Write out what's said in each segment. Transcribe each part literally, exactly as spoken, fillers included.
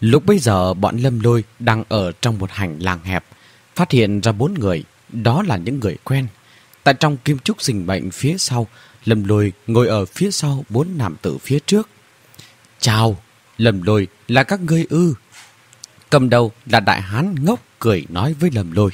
Lúc bấy giờ bọn Lâm Lôi đang ở trong một hành lang hẹp, phát hiện ra bốn người, đó là những người quen. Tại trong kim trúc sinh mệnh phía sau, Lâm Lôi ngồi ở phía sau bốn nam tử phía trước. Chào, Lâm Lôi, là các ngươi ư? Cầm đầu là đại hán ngốc cười nói với Lâm Lôi.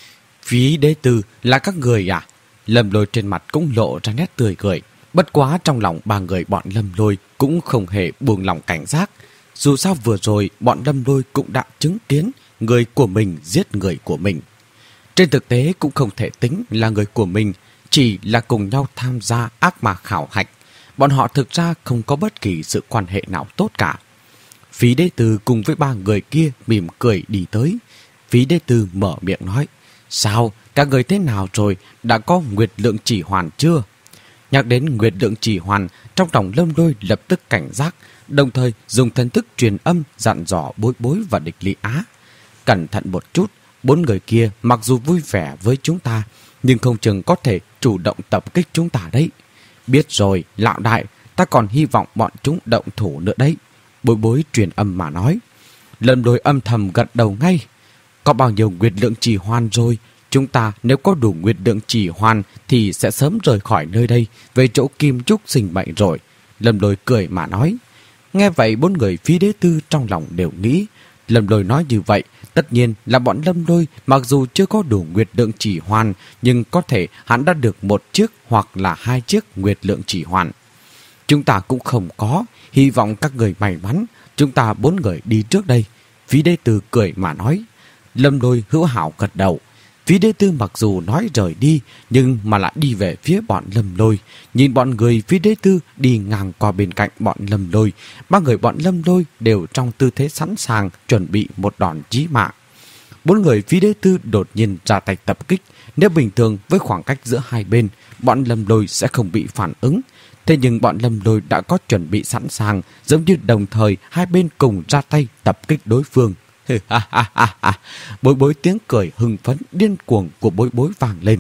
Phí đế tư là các người à? Lâm Lôi trên mặt cũng lộ ra nét tươi cười. Bất quá trong lòng ba người bọn Lâm Lôi cũng không hề buông lòng cảnh giác. Dù sao vừa rồi bọn Lâm Lôi cũng đã chứng kiến người của mình giết người của mình. Trên thực tế cũng không thể tính là người của mình, chỉ là cùng nhau tham gia ác mà khảo hạch. Bọn họ thực ra không có bất kỳ sự quan hệ nào tốt cả. Phí đế tư cùng với ba người kia mỉm cười đi tới. Phí đế tư mở miệng nói. Sao, các người thế nào rồi, đã có nguyệt lượng chỉ hoàn chưa? Nhắc đến nguyệt lượng chỉ hoàn, trong lòng Lâm Lôi lập tức cảnh giác, đồng thời dùng thần thức truyền âm dặn dò Bối Bối và Địch Lý Á. Cẩn thận một chút, bốn người kia mặc dù vui vẻ với chúng ta, nhưng không chừng có thể chủ động tập kích chúng ta đấy. Biết rồi, lão đại, ta còn hy vọng bọn chúng động thủ nữa đấy. Bối Bối truyền âm mà nói. Lâm Lôi âm thầm gật đầu ngay. Có bao nhiêu nguyệt lượng chỉ hoàn rồi? Chúng ta nếu có đủ nguyệt lượng chỉ hoàn thì sẽ sớm rời khỏi nơi đây, về chỗ kim trúc sinh mệnh rồi. Lâm Lôi cười mà nói. Nghe vậy bốn người Phí đế tư trong lòng đều nghĩ. Lâm Lôi nói như vậy, tất nhiên là bọn Lâm Lôi mặc dù chưa có đủ nguyệt lượng chỉ hoàn, nhưng có thể hắn đã được một chiếc hoặc là hai chiếc nguyệt lượng chỉ hoàn. Chúng ta cũng không có, hy vọng các người may mắn, chúng ta bốn người đi trước đây. Phí đế tư cười mà nói. Lâm Lôi hữu hảo gật đầu. Phí đế tư mặc dù nói rời đi, nhưng mà lại đi về phía bọn Lâm Lôi. Nhìn bọn người Phí đế tư đi ngang qua bên cạnh bọn Lâm Lôi. Ba người bọn Lâm Lôi đều trong tư thế sẵn sàng chuẩn bị một đòn chí mạng. Bốn người Phí đế tư đột nhiên ra tay tập kích. Nếu bình thường với khoảng cách giữa hai bên, bọn Lâm Lôi sẽ không bị phản ứng. Thế nhưng bọn Lâm Lôi đã có chuẩn bị sẵn sàng, giống như đồng thời hai bên cùng ra tay tập kích đối phương. Bối Bối tiếng cười hưng phấn điên cuồng của Bối Bối vang lên.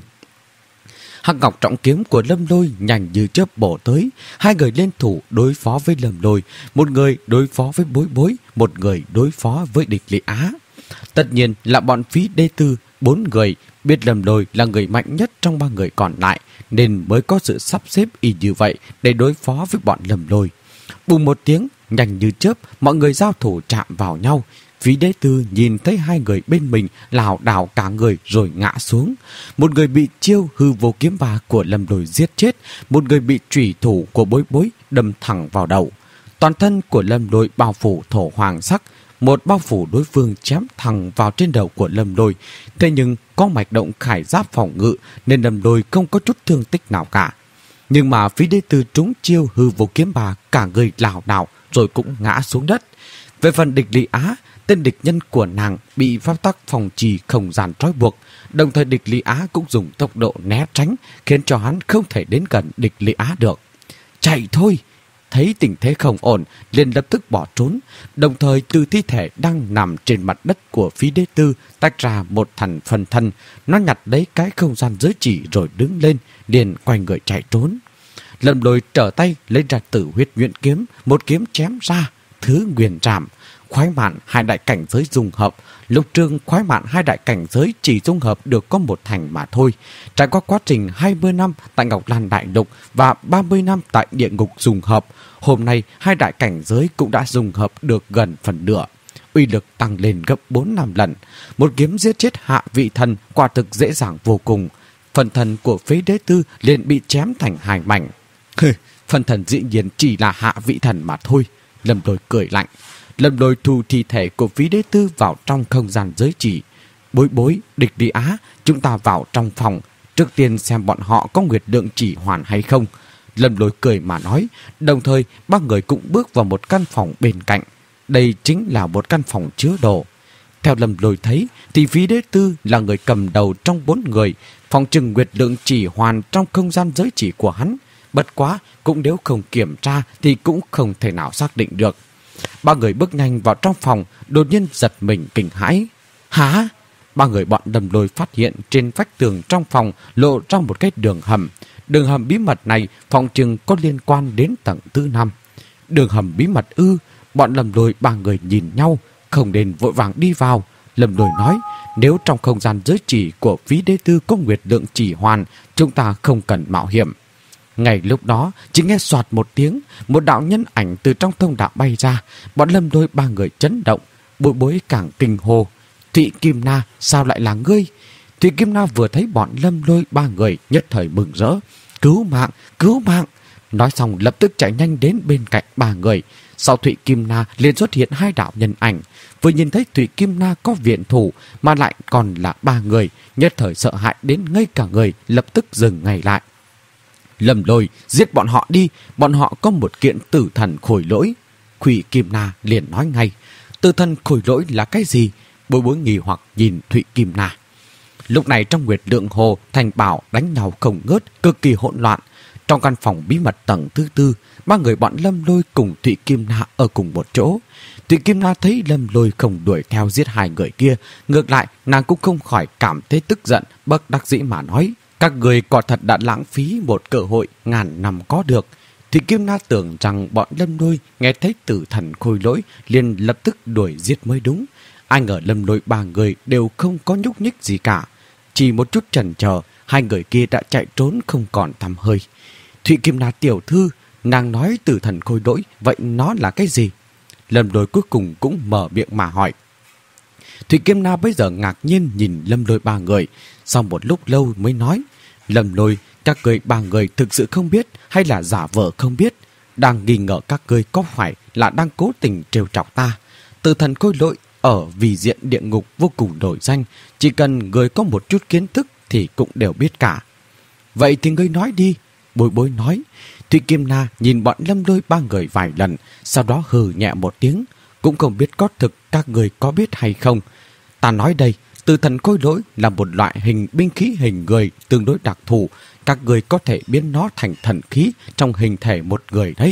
Hắc ngọc trọng kiếm của Lâm Lôi nhanh như chớp bổ tới. Hai người liên thủ đối phó với Lâm Lôi, một người đối phó với Bối Bối, một người đối phó với Địch Lý Á. Tất nhiên là bọn Phí đế tư bốn người biết Lâm Lôi là người mạnh nhất trong ba người còn lại, nên mới có sự sắp xếp y như vậy để đối phó với bọn Lâm Lôi. Bùng một tiếng, nhanh như chớp, mọi người giao thủ chạm vào nhau. Phí đế tư nhìn thấy hai người bên mình lảo đảo cả người rồi ngã xuống. Một người bị chiêu hư vô kiếm ba của Lâm Lôi giết chết, một người bị chủy thủ của Bối Bối đâm thẳng vào đầu. Toàn thân của Lâm Lôi bao phủ thổ hoàng sắc, một bao phủ đối phương chém thẳng vào trên đầu của Lâm Lôi. Thế nhưng có mạch động khải giáp phòng ngự nên Lâm Lôi không có chút thương tích nào cả. Nhưng mà Phí đế tư trúng chiêu hư vô kiếm ba, cả người lảo đảo rồi cũng ngã xuống đất. Về phần Địch Lý Á, tên địch nhân của nàng bị pháp tắc phòng trì không gian trói buộc, đồng thời Địch Lý Á cũng dùng tốc độ né tránh, khiến cho hắn không thể đến gần Địch Lý Á được. Chạy thôi! Thấy tình thế không ổn, liền lập tức bỏ trốn, đồng thời từ thi thể đang nằm trên mặt đất của Phí đế tư tách ra một thành phần thân. Nó nhặt lấy cái không gian giới chỉ rồi đứng lên, liền quay người chạy trốn. Lâm Lôi trở tay lấy ra Tử Huyết Nhuyễn kiếm, một kiếm chém ra, thứ nguyền trảm. Khoái mạn hai đại cảnh giới dung hợp. Lục trường khoái mạn hai đại cảnh giới chỉ dung hợp được có một thành mà thôi. Trải qua quá trình hai mươi năm tại Ngọc Lan Đại Lục và ba mươi năm tại địa ngục dung hợp, hôm nay hai đại cảnh giới cũng đã dung hợp được gần phần nửa. Uy lực tăng lên gấp bốn năm lần. Một kiếm giết chết hạ vị thần quả thực dễ dàng vô cùng. Phần thần của Phí đế tư liền bị chém thành hai mảnh. Phần thần dĩ nhiên chỉ là hạ vị thần mà thôi. Lâm Lôi cười lạnh. Lâm Lôi thu thi thể của Phí đế tư vào trong không gian giới chỉ. Bối Bối, Địch Lý Á, chúng ta vào trong phòng, trước tiên xem bọn họ có nguyệt lượng chỉ hoàn hay không. Lâm Lôi cười mà nói, đồng thời ba người cũng bước vào một căn phòng bên cạnh. Đây chính là một căn phòng chứa đồ. Theo Lâm Lôi thấy thì Phí đế tư là người cầm đầu trong bốn người. Phòng trừng nguyệt lượng chỉ hoàn trong không gian giới chỉ của hắn. Bất quá cũng nếu không kiểm tra thì cũng không thể nào xác định được. Ba người bước nhanh vào trong phòng, đột nhiên giật mình kinh hãi. Hả? Ba người bọn Lâm Lôi phát hiện trên vách tường trong phòng lộ ra một cái đường hầm. Đường hầm bí mật này phòng chừng có liên quan đến tầng thứ năm. Đường hầm bí mật ư? Bọn Lâm Lôi ba người nhìn nhau, không nên vội vàng đi vào. Lâm Lôi nói, nếu trong không gian giới chỉ của Phí Đế Tư có nguyệt lượng chỉ hoàn, chúng ta không cần mạo hiểm. Ngay lúc đó, chỉ nghe soạt một tiếng, một đạo nhân ảnh từ trong thông đạo bay ra. Bọn Lâm Lôi ba người chấn động, Bối Bối càng kinh hô. Thụy Kim Na, sao lại là ngươi? Thụy Kim Na vừa thấy bọn Lâm Lôi ba người nhất thời mừng rỡ. Cứu mạng, cứu mạng! Nói xong lập tức chạy nhanh đến bên cạnh ba người. Sau Thụy Kim Na liền xuất hiện hai đạo nhân ảnh. Vừa nhìn thấy Thụy Kim Na có viện thủ mà lại còn là ba người, nhất thời sợ hãi đến ngây cả người, lập tức dừng ngay lại. Lâm Lôi, giết bọn họ đi, bọn họ có một kiện tử thần khôi lỗi. Thụy Kim Na liền nói ngay. Tử thần khôi lỗi là cái gì? Bối Bối nghi hoặc nhìn Thụy Kim Na. Lúc này trong Nguyệt Lượng Hồ, Thành Bảo đánh nhau không ngớt, cực kỳ hỗn loạn. Trong căn phòng bí mật tầng thứ tư, ba người bọn Lâm Lôi cùng Thụy Kim Na ở cùng một chỗ. Thụy Kim Na thấy Lâm Lôi không đuổi theo giết hai người kia, ngược lại nàng cũng không khỏi cảm thấy tức giận, bất đắc dĩ mà nói. Các người quả thật đã lãng phí một cơ hội ngàn năm có được. Thụy Kim Na tưởng rằng bọn Lâm Lôi nghe thấy tử thần khôi lỗi liền lập tức đuổi giết mới đúng. Ai ngờ Lâm Lôi ba người đều không có nhúc nhích gì cả. Chỉ một chút chần chờ, hai người kia đã chạy trốn không còn tăm hơi. Thụy Kim Na tiểu thư, nàng nói tử thần khôi lỗi, vậy nó là cái gì? Lâm Lôi cuối cùng cũng mở miệng mà hỏi. Thụy Kim Na bây giờ ngạc nhiên nhìn Lâm Lôi ba người, sau một lúc lâu mới nói. Lâm Lôi, các người ba người thực sự không biết hay là giả vờ không biết? Đang nghi ngờ các người có phải là đang cố tình trêu chọc ta? Tử thần khôi lỗi ở vì diện địa ngục vô cùng nổi danh, chỉ cần người có một chút kiến thức thì cũng đều biết cả. Vậy thì ngươi nói đi. Bối Bối nói. Thụy Kim Na nhìn bọn Lâm Lôi ba người vài lần, sau đó hừ nhẹ một tiếng. Cũng không biết có thực các người có biết hay không. Ta nói đây, tử thần khôi lỗi là một loại hình binh khí hình người tương đối đặc thù. Các người có thể biến nó thành thần khí trong hình thể một người đấy.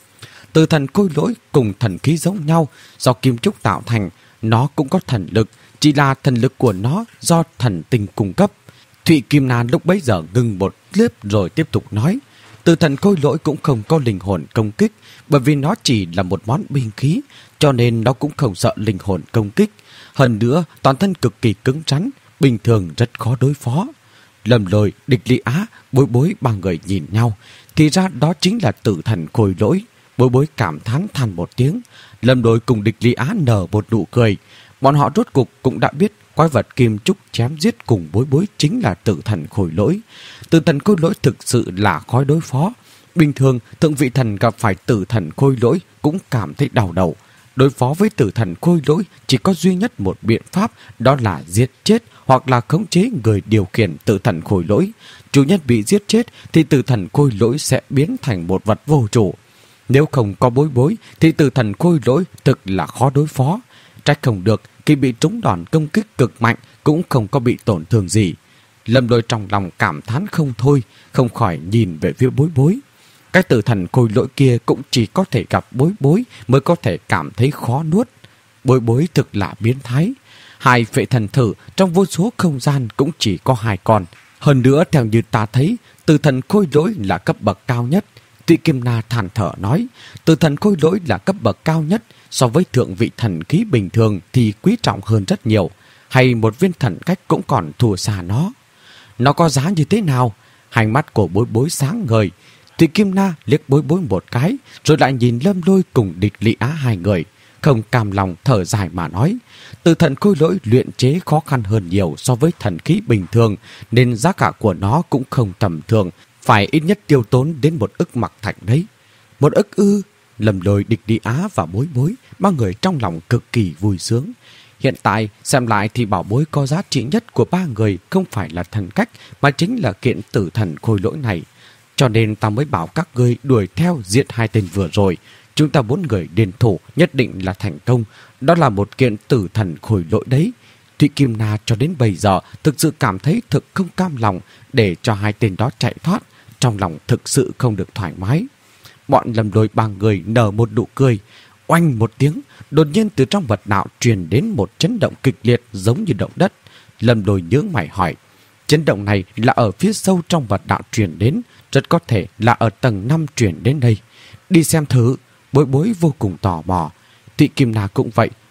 Tử thần khôi lỗi cùng thần khí giống nhau, do kim trúc tạo thành, nó cũng có thần lực, chỉ là thần lực của nó do thần tinh cung cấp. Thụy Kim Na lúc bấy giờ ngừng một clip rồi tiếp tục nói. Tử thần khôi lỗi cũng không có linh hồn công kích, bởi vì nó chỉ là một món binh khí, cho nên nó cũng không sợ linh hồn công kích. Hơn nữa, toàn thân cực kỳ cứng rắn, bình thường rất khó đối phó. Lâm Lôi, Địch Lý Á, Bối Bối ba người nhìn nhau, thì ra đó chính là tử thần khôi lỗi. Bối Bối cảm thán than một tiếng. Lâm Lôi cùng Địch Lý Á nở một nụ cười. Bọn họ rốt cục cũng đã biết quái vật kim trúc chém giết cùng Bối Bối chính là tử thần khôi lỗi. Tử thần khôi lỗi thực sự là khó đối phó. Bình thường, thượng vị thần gặp phải tử thần khôi lỗi cũng cảm thấy đau đầu. Đối phó với tử thần khôi lỗi chỉ có duy nhất một biện pháp, đó là giết chết hoặc là khống chế người điều khiển tử thần khôi lỗi. Chủ nhân bị giết chết thì tử thần khôi lỗi sẽ biến thành một vật vô chủ. Nếu không có Bối Bối thì tử thần khôi lỗi thực là khó đối phó. Trách không được khi bị trúng đòn công kích cực mạnh cũng không có bị tổn thương gì. Lâm Lôi trong lòng cảm thán không thôi, không khỏi nhìn về phía Bối Bối. Cái tử thần khôi lỗi kia cũng chỉ có thể gặp Bối Bối mới có thể cảm thấy khó nuốt. Bối Bối thực là biến thái. Hai phệ thần thử trong vô số không gian cũng chỉ có hai con. Hơn nữa theo như ta thấy, tử thần khôi lỗi là cấp bậc cao nhất. Thụy Kim Na than thở nói, tử thần khôi lỗi là cấp bậc cao nhất, so với thượng vị thần khí bình thường thì quý trọng hơn rất nhiều. Hay một viên thần cách cũng còn thua xa nó. Nó có giá như thế nào? Hai mắt của Bối Bối sáng ngời. Thụy Kim Na liếc Bối Bối một cái, rồi lại nhìn Lâm Lôi cùng Địch Lý Á hai người, không cam lòng thở dài mà nói. Tử thần khôi lỗi luyện chế khó khăn hơn nhiều so với thần khí bình thường, nên giá cả của nó cũng không tầm thường, phải ít nhất tiêu tốn đến một ức mặc thạch đấy. Một ức ư? Lâm Lôi, Địch Lý Á và Bối Bối, ba người trong lòng cực kỳ vui sướng. Hiện tại xem lại thì bảo bối có giá trị nhất của ba người không phải là thần cách, mà chính là kiện tử thần khôi lỗi này. Cho nên ta mới bảo các ngươi đuổi theo giết hai tên vừa rồi. Chúng ta bốn người liên thủ nhất định là thành công. Đó là một kiện tử thần khôi lỗi đấy. Thụy Kim Na cho đến bây giờ thực sự cảm thấy thực không cam lòng để cho hai tên đó chạy thoát. Trong lòng thực sự không được thoải mái. Bọn Lâm Lôi ba người nở một nụ cười. Oanh một tiếng, đột nhiên từ trong vật đạo truyền đến một chấn động kịch liệt giống như động đất. Lâm Lôi nhướng mày hỏi, chấn động này là ở phía sâu trong vật đạo truyền đến, rất có thể là ở tầng năm truyền đến đây. Đi xem thử. Bối Bối vô cùng tò mò. Thụy Kim Na cũng vậy,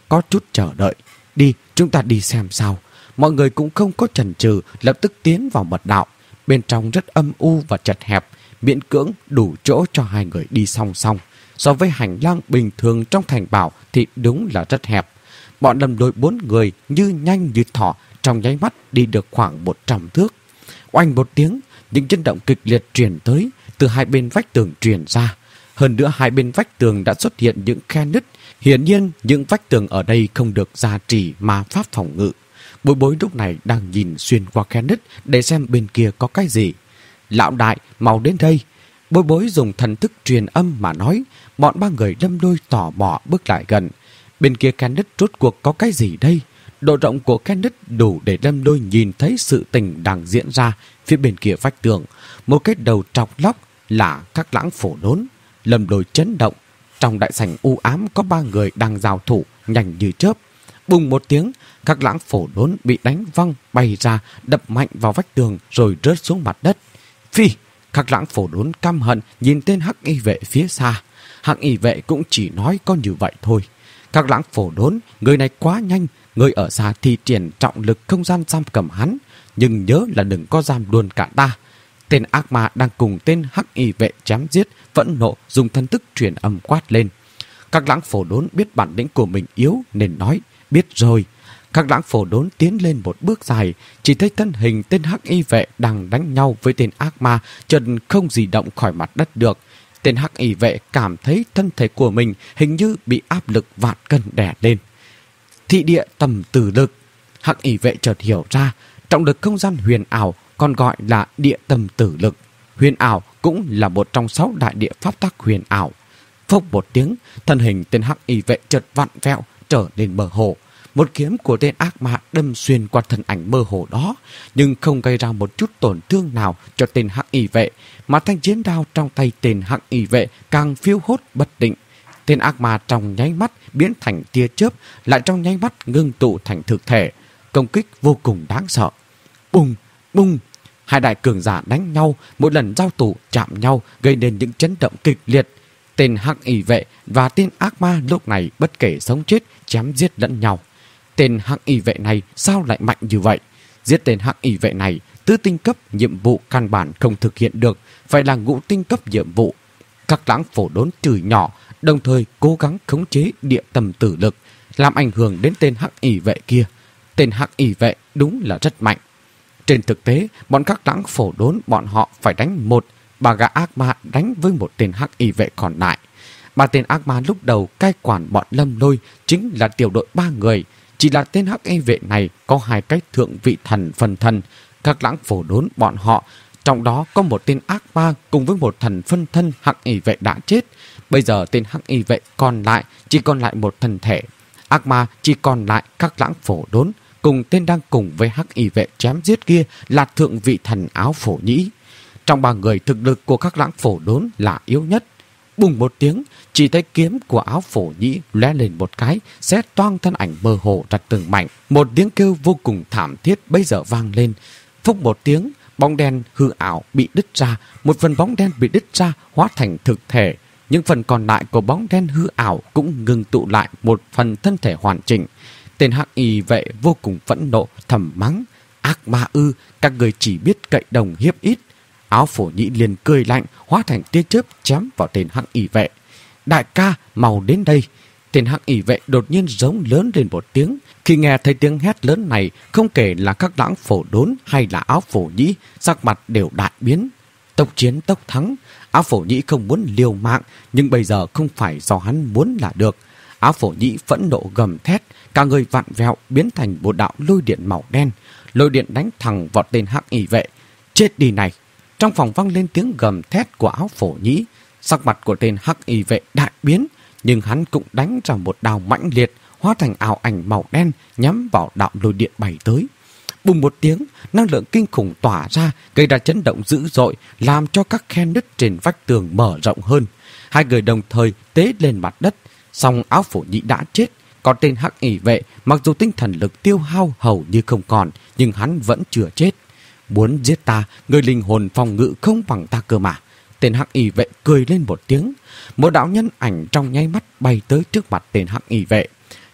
có chút chờ đợi. Đi, chúng ta đi xem sao. Mọi người cũng không có chần chừ, lập tức tiến vào mật đạo. Bên trong rất âm u và chật hẹp, miễn cưỡng đủ chỗ cho hai người đi song song. So với hành lang bình thường trong thành bảo thì đúng là rất hẹp. Bọn Lâm Lôi bốn người như nhanh như thỏ, trong nháy mắt đi được khoảng một trăm thước. Oanh một tiếng, những chấn động kịch liệt truyền tới, từ hai bên vách tường truyền ra. Hơn nữa hai bên vách tường đã xuất hiện những khe nứt. Hiển nhiên những vách tường ở đây không được gia trì mà pháp phòng ngự. Bối Bối lúc này đang nhìn xuyên qua khe nứt để xem bên kia có cái gì. Lão đại, mau đến đây. Bối Bối dùng thần thức truyền âm mà nói. Bọn ba người Lâm Lôi tò mò bước lại gần. Bên kia khe nứt rốt cuộc có cái gì đây? Độ rộng của khe nứt đủ để Lâm Lôi nhìn thấy sự tình đang diễn ra phía bên kia vách tường. Một cái đầu trọc lóc là Các Lãng Phổ Đốn. Lâm Lôi chấn động. Trong đại sảnh u ám có ba người đang giao thủ nhanh như chớp. Bùng một tiếng, Các Lãng Phổ Đốn bị đánh văng bay ra, đập mạnh vào vách tường rồi rớt xuống mặt đất. Phi! Các Lãng Phổ Đốn căm hận nhìn tên Hắc Y Vệ phía xa. Hắc Y Vệ cũng chỉ nói có như vậy thôi. Các Lãng Phổ Đốn, người này quá nhanh, người ở xa thì triển trọng lực không gian giam cầm hắn, nhưng nhớ là đừng có giam luôn cả ta. Tên ác ma đang cùng tên Hắc Y Vệ chém giết, vẫn nộ dùng thân thức truyền âm quát lên. Các Lãng Phổ Đốn biết bản lĩnh của mình yếu nên nói, biết rồi. Các Lãng Phổ Đốn tiến lên một bước dài, chỉ thấy thân hình tên Hắc Y Vệ đang đánh nhau với tên ác ma, chân không di động khỏi mặt đất được. Tên Hắc Y Vệ cảm thấy thân thể của mình hình như bị áp lực vạn cân đè lên. Thị địa tầm tử lực. Hắc Y Vệ chợt hiểu ra, trọng lực không gian huyền ảo còn gọi là địa tầm tử lực. Huyền ảo cũng là một trong sáu đại địa pháp tắc huyền ảo. Phốc một tiếng, thân hình tên Hắc Y Vệ chợt vặn vẹo trở nên mơ hồ. Một kiếm của tên ác ma đâm xuyên qua thân ảnh mơ hồ đó, nhưng không gây ra một chút tổn thương nào cho tên Hắc Y Vệ, mà thanh chiến đao trong tay tên Hắc Y Vệ càng phiêu hốt bất định. Tên ác ma trong nháy mắt biến thành tia chớp, lại trong nháy mắt ngưng tụ thành thực thể, công kích vô cùng đáng sợ. Bùng, bùng, hai đại cường giả đánh nhau, mỗi lần giao thủ chạm nhau gây nên những chấn động kịch liệt. Tên Hắc Y Vệ và tên ác ma lúc này bất kể sống chết chém giết lẫn nhau. Tên Hắc Y Vệ này sao lại mạnh như vậy? Giết tên Hắc Y Vệ này, tứ tinh cấp nhiệm vụ căn bản không thực hiện được, phải là ngũ tinh cấp nhiệm vụ. Các Lãng Phổ Đốn chửi nhỏ, đồng thời cố gắng khống chế địa tầm tử lực, làm ảnh hưởng đến tên Hắc Y Vệ kia. Tên Hắc Y Vệ đúng là rất mạnh. Trên thực tế, bọn Các Lãng Phổ Đốn bọn họ phải đánh một, bà gã ác ma đánh với một tên Hắc Y Vệ còn lại. Ba tên ác ma lúc đầu cai quản bọn Lâm Lôi chính là tiểu đội ba người. Chỉ là tên Hắc Y Vệ này có hai cái thượng vị thần phân thân. Các Lãng Phổ Đốn bọn họ, trong đó có một tên ác ma cùng với một thần phân thân Hắc Y Vệ đã chết. Bây giờ tên Hắc Y Vệ còn lại chỉ còn lại một thân thể. Ác ma chỉ còn lại Các Lãng Phổ Đốn, cùng tên đang cùng với Hắc Y Vệ chém giết kia là thượng vị thần Áo Phổ Nhĩ. Trong ba người, thực lực của Các Lãng Phổ Đốn là yếu nhất. Bùng một tiếng, chỉ thấy kiếm của Áo Phổ Nhĩ lóe lên một cái, xé toang thân ảnh mơ hồ ra từng mảnh. Một tiếng kêu vô cùng thảm thiết bây giờ vang lên. Phúc một tiếng, bóng đen hư ảo bị đứt ra, một phần bóng đen bị đứt ra hóa thành thực thể. Những phần còn lại của bóng đen hư ảo cũng ngừng tụ lại một phần thân thể hoàn chỉnh. Tên Hắc Y Vệ vô cùng phẫn nộ, thầm mắng: ác ma ư, các người chỉ biết cậy đồng hiếp ít. Áo Phổ Nhĩ liền cười lạnh, hóa thành tia chớp chém vào tên Hắc Y Vệ. Đại ca, mau đến đây. Tên Hắc Y Vệ đột nhiên giống lớn lên một tiếng. Khi nghe thấy tiếng hét lớn này, không kể là Các Lãng Phổ Đốn hay là Áo Phổ Nhĩ, sắc mặt đều đại biến. Tốc chiến tốc thắng. Áo Phổ Nhĩ không muốn liều mạng, nhưng bây giờ không phải do hắn muốn là được. Áo Phổ Nhĩ phẫn nộ gầm thét, cả người vặn vẹo biến thành một đạo lôi điện màu đen. Lôi điện đánh thẳng vào tên Hắc Y Vệ. Chết đi này! Trong phòng vang lên tiếng gầm thét của Áo Phổ Nhĩ. Sắc mặt của tên Hắc Y Vệ đại biến, nhưng hắn cũng đánh ra một đao mãnh liệt, hóa thành ảo ảnh màu đen nhắm vào đạo lôi điện bay tới. Bùng một tiếng, năng lượng kinh khủng tỏa ra, gây ra chấn động dữ dội, làm cho các khe nứt trên vách tường mở rộng hơn. Hai người đồng thời tế lên mặt đất. Song Áo Phổ Nhĩ đã chết, còn tên Hắc Y Vệ mặc dù tinh thần lực tiêu hao hầu như không còn, nhưng hắn vẫn chưa chết. Muốn giết ta, người linh hồn phòng ngự không bằng ta cơ mà. Tên Hắc Y Vệ cười lên một tiếng. Một đạo nhân ảnh trong nháy mắt bay tới trước mặt tên Hắc Y Vệ.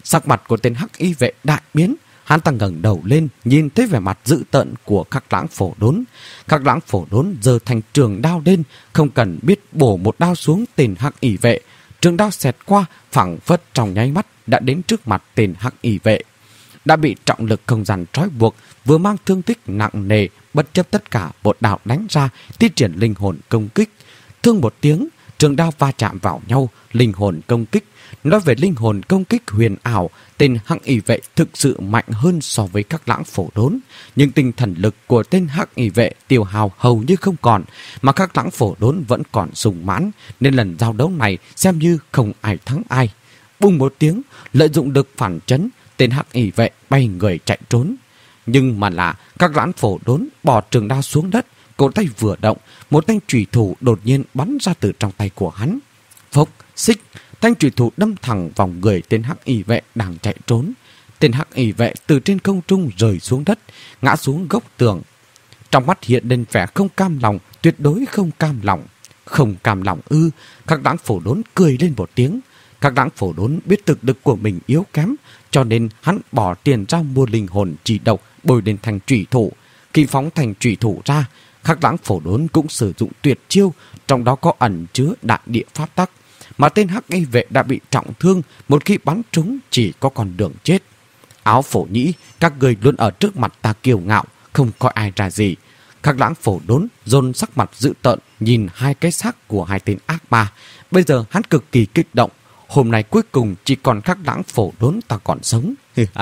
Sắc mặt của tên hắc y vệ đại biến. Hắn ta ngẩng đầu lên, nhìn thấy vẻ mặt dữ tợn của Khắc Lãng Phổ Đốn. Khắc Lãng Phổ Đốn giơ thành trường đao lên, không cần biết bổ một đao xuống tên hắc y vệ. Trường đao xẹt qua, phảng phất trong nháy mắt đã đến trước mặt tên hắc y vệ. Đã bị trọng lực không gian trói buộc, vừa mang thương tích nặng nề, bất chấp tất cả một đạo đánh ra, thi triển linh hồn công kích. Thương một tiếng, trường đao va chạm vào nhau, linh hồn công kích. Nói về linh hồn công kích huyền ảo, tên hắc y vệ thực sự mạnh hơn so với Khắc Lãng Phổ Đốn. Nhưng tinh thần lực của tên hắc y vệ tiêu hao hầu như không còn, mà Khắc Lãng Phổ Đốn vẫn còn sung mãn, nên lần giao đấu này xem như không ai thắng ai. Bùng một tiếng, lợi dụng được phản chấn, tên hắc y vệ bay người chạy trốn. Nhưng mà là Khắc Lãng Phổ Đốn bỏ trường đao xuống đất, cổ tay vừa động, một thanh chùy thủ đột nhiên bắn ra từ trong tay của hắn. Phốc, xích, thanh chùy thủ đâm thẳng vào người tên hắc y vệ đang chạy trốn. Tên hắc y vệ từ trên không trung rơi xuống đất, ngã xuống gốc tường. Trong mắt hiện lên vẻ không cam lòng, tuyệt đối không cam lòng. Không cam lòng ư? Khắc Lãng Phổ Đốn cười lên một tiếng. Khắc Lãng Phổ Đốn biết thực lực của mình yếu kém, cho nên hắn bỏ tiền ra mua linh hồn chỉ độc bồi lên thành chủy thủ. Khi phóng thành chủy thủ ra, Khắc Lãng Phổ Đốn cũng sử dụng tuyệt chiêu, trong đó có ẩn chứa đại địa pháp tắc. Mà tên hắc y vệ đã bị trọng thương, một khi bắn trúng chỉ có con đường chết. Áo Phổ Nhĩ, các người luôn ở trước mặt ta kiêu ngạo, không coi ai ra gì. Khắc Lãng Phổ Đốn dồn sắc mặt dữ tợn nhìn hai cái xác của hai tên ác ma. Bây giờ hắn cực kỳ kích động. Hôm nay cuối cùng chỉ còn Khắc Lãng Phổ Đốn ta còn sống.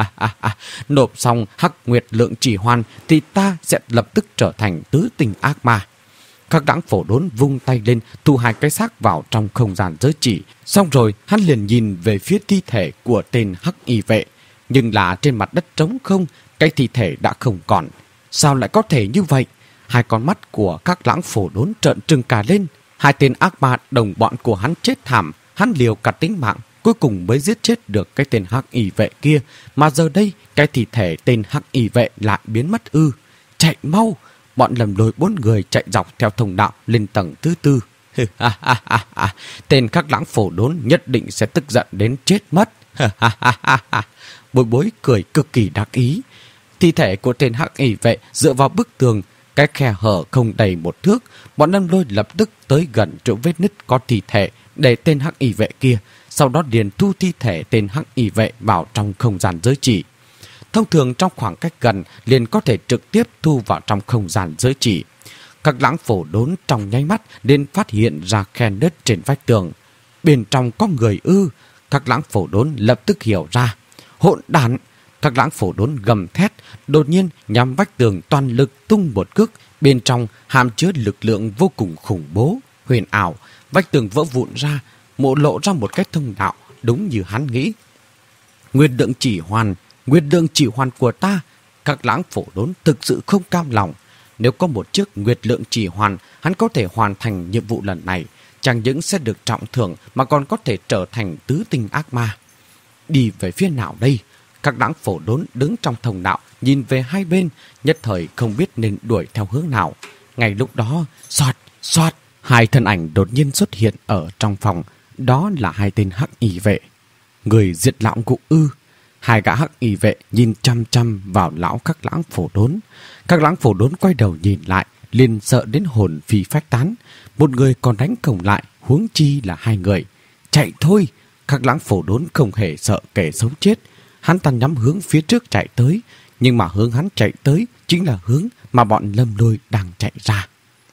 Nộp xong Hắc Nguyệt Lượng Chỉ Hoàn thì ta sẽ lập tức trở thành tứ tình ác ma. Khắc Lãng Phổ Đốn vung tay lên, thu hai cái xác vào trong không gian giới chỉ. Xong rồi hắn liền nhìn về phía thi thể của tên hắc y vệ. Nhưng là trên mặt đất trống không, cái thi thể đã không còn. Sao lại có thể như vậy? Hai con mắt của Khắc Lãng Phổ Đốn trợn trừng cả lên. Hai tên ác ma đồng bọn của hắn chết thảm, hắn liều cả tính mạng, cuối cùng mới giết chết được cái tên hắc y vệ kia. Mà giờ đây, cái thi thể tên hắc y vệ lại biến mất ư? Chạy mau! Bọn Lâm Lôi bốn người chạy dọc theo thông đạo lên tầng thứ tư. Tên Khắc Lãng Phổ Đốn nhất định sẽ tức giận đến chết mất. Bối Bối cười cực kỳ đắc ý. Thi thể của tên hắc y vệ dựa vào bức tường, cái khe hở không đầy một thước. Bọn Lâm Lôi lập tức tới gần chỗ vết nứt có thi thể để tên hắc y vệ kia, sau đó liền thu thi thể tên hắc y vệ vào trong không gian giới chỉ. Thông thường trong khoảng cách gần liền có thể trực tiếp thu vào trong không gian giới chỉ. Khắc Lãng Phổ Đốn trong nháy mắt liền phát hiện ra khe nứt trên vách tường. Bên trong có người ư? Khắc Lãng Phổ Đốn lập tức hiểu ra. Hỗn đản! Khắc Lãng Phổ Đốn gầm thét, đột nhiên nhắm vách tường toàn lực tung một cước. Bên trong hàm chứa lực lượng vô cùng khủng bố, huyền ảo. Vách tường vỡ vụn ra, mộ lộ ra một cái thông đạo, đúng như hắn nghĩ. Nguyên Lượng Chỉ Hoàn, Nguyên Lượng Chỉ Hoàn của ta! Khắc Lãng Phổ Đốn thực sự không cam lòng. Nếu có một chiếc Nguyệt Lượng Chỉ Hoàn, hắn có thể hoàn thành nhiệm vụ lần này. Chẳng những sẽ được trọng thưởng mà còn có thể trở thành tứ tinh ác ma. Đi về phía nào đây? Khắc Lãng Phổ Đốn đứng trong thông đạo, nhìn về hai bên, nhất thời không biết nên đuổi theo hướng nào. Ngay lúc đó, xoạt, xoạt, hai thân ảnh đột nhiên xuất hiện ở trong phòng. Đó là hai tên hắc y vệ. Người diệt lão ngụ ư? Hai gã hắc y vệ nhìn chăm chăm vào lão Khắc Lãng Phổ Đốn. Khắc Lãng Phổ Đốn quay đầu nhìn lại, liền sợ đến hồn phi phách tán. Một người còn đánh cổng lại, huống chi là hai người. Chạy thôi! Khắc Lãng Phổ Đốn không hề sợ kẻ xấu chết. Hắn ta nhắm hướng phía trước chạy tới, nhưng mà hướng hắn chạy tới chính là hướng mà bọn Lâm Lôi đang chạy ra.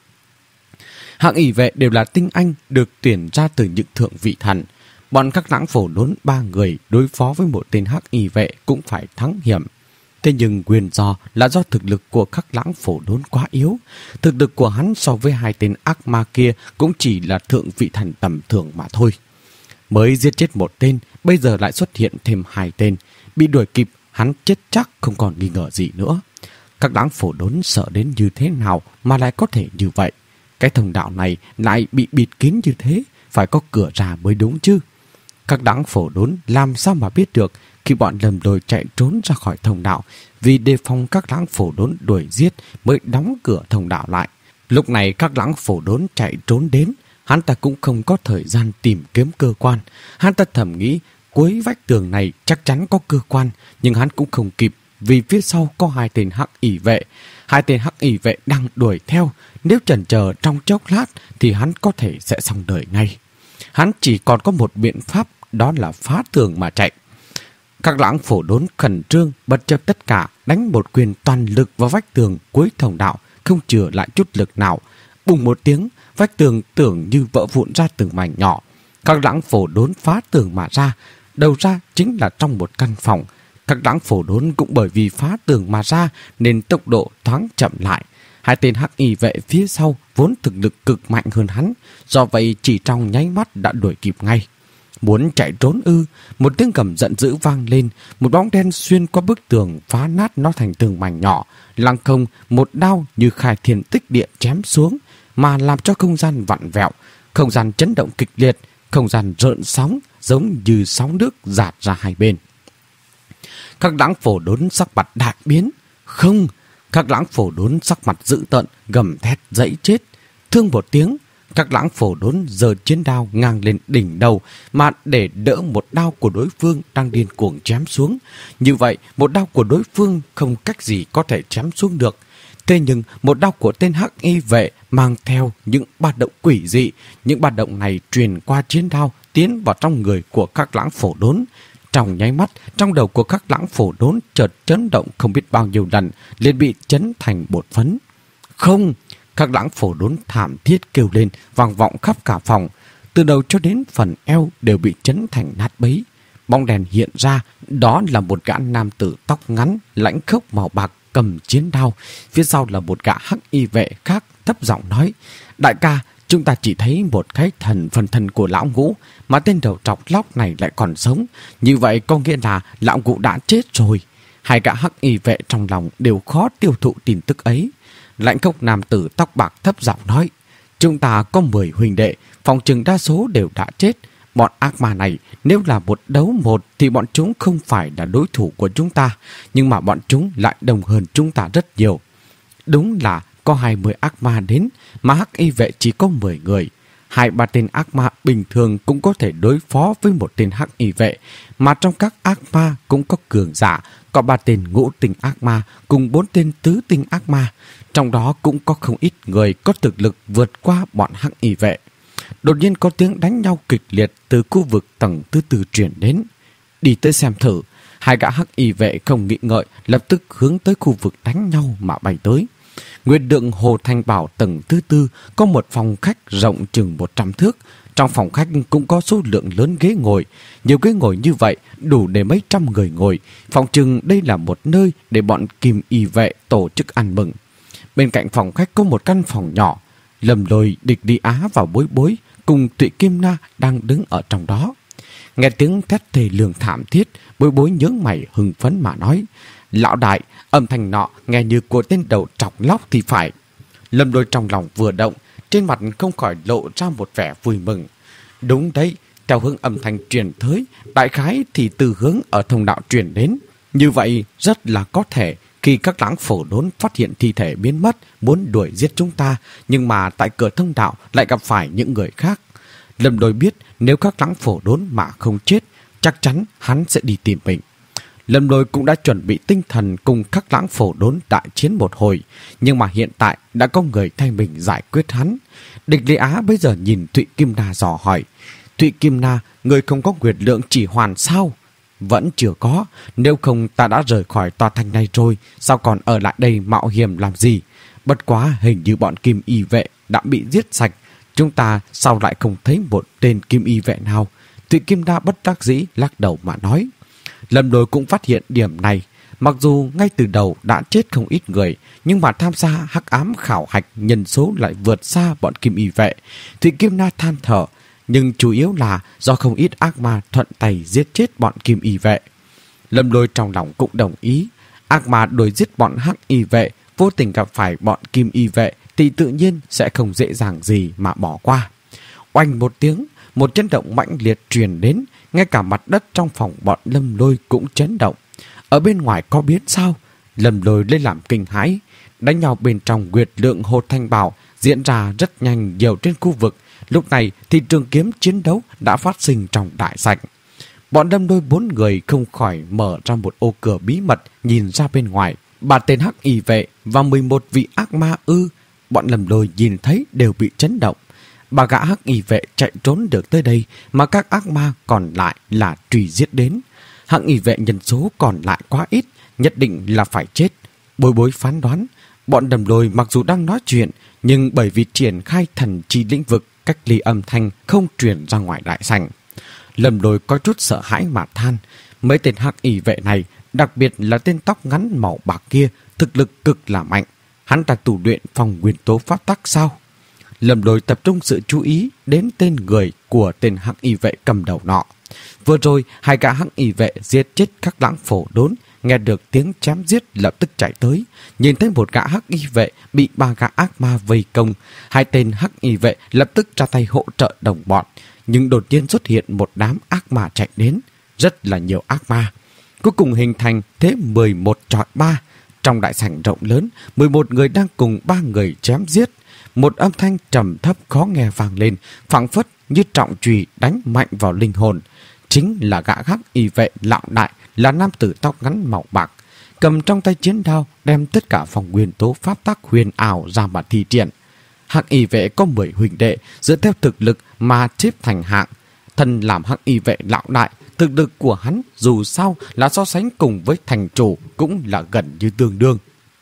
Hắc y vệ đều là tinh anh được tuyển ra từ những thượng vị thần. Bọn Khắc Lãng Phổ Đốn ba người đối phó với một tên hắc y vệ cũng phải thắng hiểm. Thế nhưng nguyên do là do thực lực của Khắc Lãng Phổ Đốn quá yếu. Thực lực của hắn so với hai tên ác ma kia cũng chỉ là thượng vị thần tầm thường mà thôi. Mới giết chết một tên, bây giờ lại xuất hiện thêm hai tên. Bị đuổi kịp, hắn chết chắc không còn nghi ngờ gì nữa. Khắc Lãng Phổ Đốn sợ đến như thế nào mà lại có thể như vậy. Cái thông đạo này lại bị bịt kín như thế, phải có cửa ra mới đúng chứ. Khắc Lãng Phổ Đốn làm sao mà biết được khi bọn Lâm Lôi chạy trốn ra khỏi thông đạo, vì đề phòng Khắc Lãng Phổ Đốn đuổi giết mới đóng cửa thông đạo lại. Lúc này Khắc Lãng Phổ Đốn chạy trốn đến, hắn ta cũng không có thời gian tìm kiếm cơ quan. Hắn ta thầm nghĩ, cuối vách tường này chắc chắn có cơ quan, nhưng hắn cũng không kịp vì phía sau có hai tên hắc ỷ vệ. Hai tên hắc ỷ vệ đang đuổi theo, nếu chần chờ trong chốc lát thì hắn có thể sẽ xong đời ngay. Hắn chỉ còn có một biện pháp, đó là phá tường mà chạy. Các lãng phổ đốn khẩn trương, bất chấp tất cả, đánh một quyền toàn lực vào vách tường cuối thông đạo, không chừa lại chút lực nào. Bùng một tiếng, vách tường tưởng như vỡ vụn ra từng mảnh nhỏ. Các lãng phổ đốn phá tường mà ra, đầu ra chính là trong một căn phòng. Các lãng phổ đốn cũng bởi vì phá tường mà ra nên tốc độ thoáng chậm lại. Hai tên hắc y vệ phía sau vốn thực lực cực mạnh hơn hắn, do vậy chỉ trong nháy mắt đã đuổi kịp ngay. Muốn chạy trốn ư? Một tiếng gầm giận dữ vang lên, một bóng đen xuyên qua bức tường phá nát nó thành từng mảnh nhỏ. Lăng không, một đao như khai thiên tích địa chém xuống, mà làm cho không gian vặn vẹo, không gian chấn động kịch liệt, không gian rợn sóng giống như sóng nước dạt ra hai bên. Các lãng phổ đốn sắc mặt đại biến. Không! Các lãng phổ đốn sắc mặt dữ tợn, gầm thét dãy chết. Thương một tiếng, các lãng phổ đốn giơ chiến đao ngang lên đỉnh đầu mà để đỡ một đao của đối phương đang điên cuồng chém xuống. Như vậy, một đao của đối phương không cách gì có thể chém xuống được. Thế nhưng, một đao của tên hắc y vệ mang theo những ba động quỷ dị. Những ba động này truyền qua chiến đao tiến vào trong người của các lãng phổ đốn. Trong nháy mắt, trong đầu của các lãng phổ đốn chợt chấn động không biết bao nhiêu lần, liền bị chấn thành bột phấn. Không! Các lãng phổ đốn thảm thiết kêu lên, vang vọng khắp cả phòng. Từ đầu cho đến phần eo đều bị chấn thành nát bấy. Bóng đèn hiện ra, đó là một gã nam tử tóc ngắn, lãnh khốc màu bạc cầm chiến đao. Phía sau là một gã hắc y vệ khác thấp giọng nói: Đại ca, chúng ta chỉ thấy một cái thần phần thân của lão ngũ, mà tên đầu trọc lóc này lại còn sống. Như vậy có nghĩa là lão ngũ đã chết rồi. Hai gã hắc y vệ trong lòng đều khó tiêu thụ tin tức ấy. Lãnh khốc nam tử tóc bạc thấp giọng nói: Chúng ta có mười huynh đệ, phòng chừng đa số đều đã chết. Bọn ác ma này nếu là một đấu một thì bọn chúng không phải là đối thủ của chúng ta, nhưng mà bọn chúng lại đông hơn chúng ta rất nhiều. Đúng là có hai mươi ác ma đến, mà hắc y vệ chỉ có mười người. Hai ba tên ác ma bình thường cũng có thể đối phó với một tên hắc y vệ, mà trong các ác ma cũng có cường giả, có ba tên ngũ tinh ác ma cùng bốn tên tứ tinh ác ma. Trong đó cũng có không ít người có thực lực vượt qua bọn hắc y vệ. Đột nhiên có tiếng đánh nhau kịch liệt từ khu vực tầng thứ tư truyền đến. Đi tới xem thử. Hai gã hắc y vệ không nghĩ ngợi, lập tức hướng tới khu vực đánh nhau mà bay tới. Nguyệt Lượng Hồ Thanh Bảo tầng thứ tư có một phòng khách rộng chừng một trăm thước. Trong phòng khách cũng có số lượng lớn ghế ngồi. Nhiều ghế ngồi như vậy đủ để mấy trăm người ngồi. Phòng chừng đây là một nơi để bọn kim y vệ tổ chức ăn mừng. Bên cạnh phòng khách có một căn phòng nhỏ. Lâm Lôi, Địch Đi Á và Bối Bối cùng Tụy Kim Na đang đứng ở trong đó. Nghe tiếng thét thề lường thảm thiết, Bối Bối nhướng mày hưng phấn mà nói: Lão đại, âm thanh nọ nghe như của tên đầu trọc lóc thì phải. Lâm Lôi trong lòng vừa động, trên mặt không khỏi lộ ra một vẻ vui mừng. Đúng đấy, theo hướng âm thanh truyền tới, đại khái thì từ hướng ở thông đạo truyền đến. Như vậy rất là có thể khi các lãng phổ đốn phát hiện thi thể biến mất, muốn đuổi giết chúng ta, nhưng mà tại cửa thông đạo lại gặp phải những người khác. Lâm Lôi biết nếu các lãng phổ đốn mà không chết, chắc chắn hắn sẽ đi tìm mình. Lâm Lôi cũng đã chuẩn bị tinh thần cùng các lãng phổ đốn đại chiến một hồi, nhưng mà hiện tại đã có người thay mình giải quyết hắn. Địch Lý Á bây giờ nhìn Thụy Kim Na dò hỏi: Thụy Kim Na, người không có Nguyệt Lượng chỉ hoàn sao? Vẫn chưa có, nếu không ta đã rời khỏi tòa thành này rồi, sao còn ở lại đây mạo hiểm làm gì? Bất quá hình như bọn kim y vệ đã bị giết sạch, chúng ta sao lại không thấy một tên kim y vệ nào? Thụy Kim Na bất đắc dĩ lắc đầu mà nói. Lâm Lôi cũng phát hiện điểm này, mặc dù ngay từ đầu đã chết không ít người, nhưng mà tham gia hắc ám khảo hạch nhân số lại vượt xa bọn kim y vệ. Thụy Kim Na than thở, nhưng chủ yếu là do không ít ác ma thuận tay giết chết bọn kim y vệ. Lâm Lôi trong lòng cũng đồng ý, ác ma đuổi giết bọn hắc y vệ, vô tình gặp phải bọn kim y vệ thì tự nhiên sẽ không dễ dàng gì mà bỏ qua. Oanh một tiếng, một chấn động mãnh liệt truyền đến, ngay cả mặt đất trong phòng bọn Lâm Lôi cũng chấn động. Ở bên ngoài có biến sao? Lâm Lôi lên làm kinh hãi. Đánh nhau bên trong Nguyệt Lượng Hồ Thanh Bảo diễn ra rất nhanh nhiều trên khu vực. Lúc này thì trường kiếm chiến đấu đã phát sinh trong đại sảnh. Bọn đâm đôi bốn người không khỏi mở ra một ô cửa bí mật nhìn ra bên ngoài. Ba tên hắc y vệ và mười một vị ác ma ư. Bọn Lâm Lôi nhìn thấy đều bị chấn động. Ba gã hắc y vệ chạy trốn được tới đây mà các ác ma còn lại là truy giết đến. Hắc y vệ nhân số còn lại quá ít, nhất định là phải chết. Bối bối phán đoán, bọn Đầm Lôi mặc dù đang nói chuyện, nhưng bởi vì triển khai thần chi lĩnh vực, cách ly âm thanh không truyền ra ngoài đại sảnh. Lâm Lôi có chút sợ hãi mà than, mấy tên hắc y vệ này, đặc biệt là tên tóc ngắn màu bạc kia, thực lực cực là mạnh. Hắn ta tu luyện phòng nguyên tố pháp tắc sao? Lâm Lôi tập trung sự chú ý đến tên người của tên hắc y vệ cầm đầu nọ. Vừa rồi, hai gã hắc y vệ giết chết các lãng phổ đốn, nghe được tiếng chém giết lập tức chạy tới. Nhìn thấy một gã hắc y vệ bị ba gã ác ma vây công, hai tên hắc y vệ lập tức ra tay hỗ trợ đồng bọn. Nhưng đột nhiên xuất hiện một đám ác ma chạy đến, rất là nhiều ác ma. Cuối cùng hình thành thế mười một chọi ba. Trong đại sảnh rộng lớn, mười một người đang cùng ba người chém giết. Một âm thanh trầm thấp khó nghe vang lên, phảng phất như trọng chùy đánh mạnh vào linh hồn. Chính là gã hắc y vệ lão đại, là nam tử tóc ngắn màu bạc, cầm trong tay chiến đao, đem tất cả phòng nguyên tố pháp tắc huyền ảo ra mà thi triển. Hắc y vệ có mười huynh đệ, dựa theo thực lực mà xếp thành hạng. Thân làm hắc y vệ lão đại, thực lực của hắn dù sao là so sánh cùng với thành chủ cũng là gần như tương đương.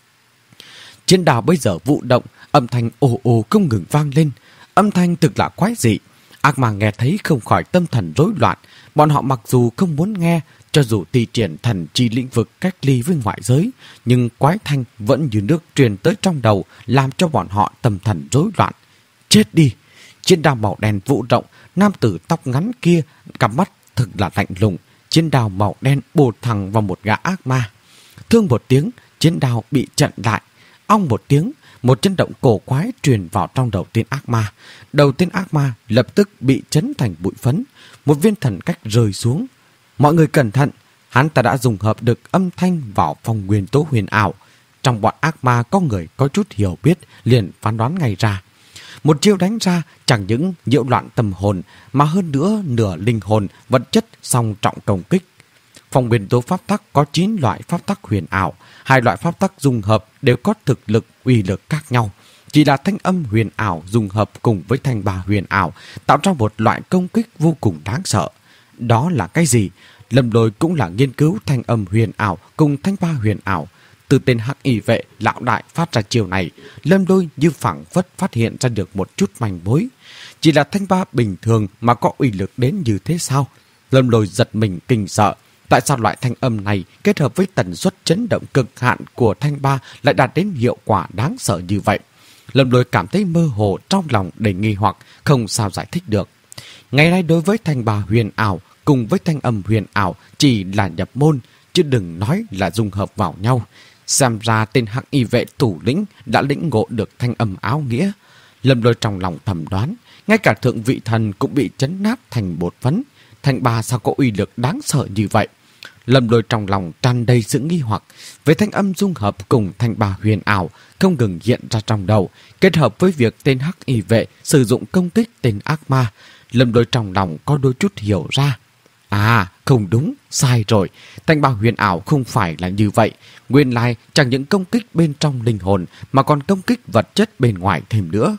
Chiến đao bây giờ vụ động, âm thanh ồ ồ không ngừng vang lên. Âm thanh thực là quái dị. Ác ma nghe thấy không khỏi tâm thần rối loạn. Bọn họ mặc dù không muốn nghe, cho dù thi triển thần chi lĩnh vực cách ly với ngoại giới, nhưng quái thanh vẫn như nước truyền tới trong đầu, làm cho bọn họ tâm thần rối loạn. Chết đi! Chiến đao màu đen vụ động, nam tử tóc ngắn kia cặp mắt thực là lạnh lùng. Chiến đao màu đen bổ thẳng vào một gã ác ma. Thương một tiếng, chiến đao bị chặn lại. Ong một tiếng, một chấn động cổ quái truyền vào trong đầu tên ác ma. Đầu tên ác ma lập tức bị chấn thành bụi phấn. Một viên thần cách rơi xuống. Mọi người cẩn thận, hắn ta đã dùng hợp được âm thanh vào phòng nguyên tố huyền ảo. Trong bọn ác ma có người có chút hiểu biết, liền phán đoán ngay ra. Một chiêu đánh ra chẳng những nhiễu loạn tâm hồn, mà hơn nữa nửa linh hồn, vật chất song trọng công kích. Phòng nguyên tố pháp tắc có chín loại pháp tắc huyền ảo, hai loại pháp tắc dung hợp đều có thực lực, uy lực khác nhau. Chỉ là thanh âm huyền ảo dung hợp cùng với thanh bà huyền ảo tạo ra một loại công kích vô cùng đáng sợ. Đó là cái gì? Lâm Lôi cũng là nghiên cứu thanh âm huyền ảo cùng thanh ba huyền ảo. Từ tên hắc y vệ lão đại phát ra chiều này, Lâm Lôi như phảng phất phát hiện ra được một chút manh mối. Chỉ là thanh ba bình thường mà có uy lực đến như thế sao? Lâm Lôi giật mình kinh sợ. Tại sao loại thanh âm này kết hợp với tần suất chấn động cực hạn của thanh ba lại đạt đến hiệu quả đáng sợ như vậy? Lâm Lôi cảm thấy mơ hồ trong lòng đầy nghi hoặc, không sao giải thích được. Ngày nay đối với thanh ba huyền ảo cùng với thanh âm huyền ảo chỉ là nhập môn, chứ đừng nói là dung hợp vào nhau. Xem ra tên hắc y vệ thủ lĩnh đã lĩnh ngộ được thanh âm áo nghĩa. Lâm Lôi trong lòng thầm đoán, ngay cả thượng vị thần cũng bị chấn nát thành bột phấn. Thanh ba sao có uy lực đáng sợ như vậy? Lâm Lôi trong lòng tràn đầy sự nghi hoặc về thanh âm dung hợp cùng thanh ba huyền ảo không ngừng hiện ra trong đầu, kết hợp với việc tên hắc y vệ sử dụng công kích tên ác ma. Lâm Lôi trong lòng có đôi chút hiểu ra. À, không đúng, sai rồi. Thanh ba huyền ảo không phải là như vậy. Nguyên lai chẳng những công kích bên trong linh hồn mà còn công kích vật chất bên ngoài thêm nữa.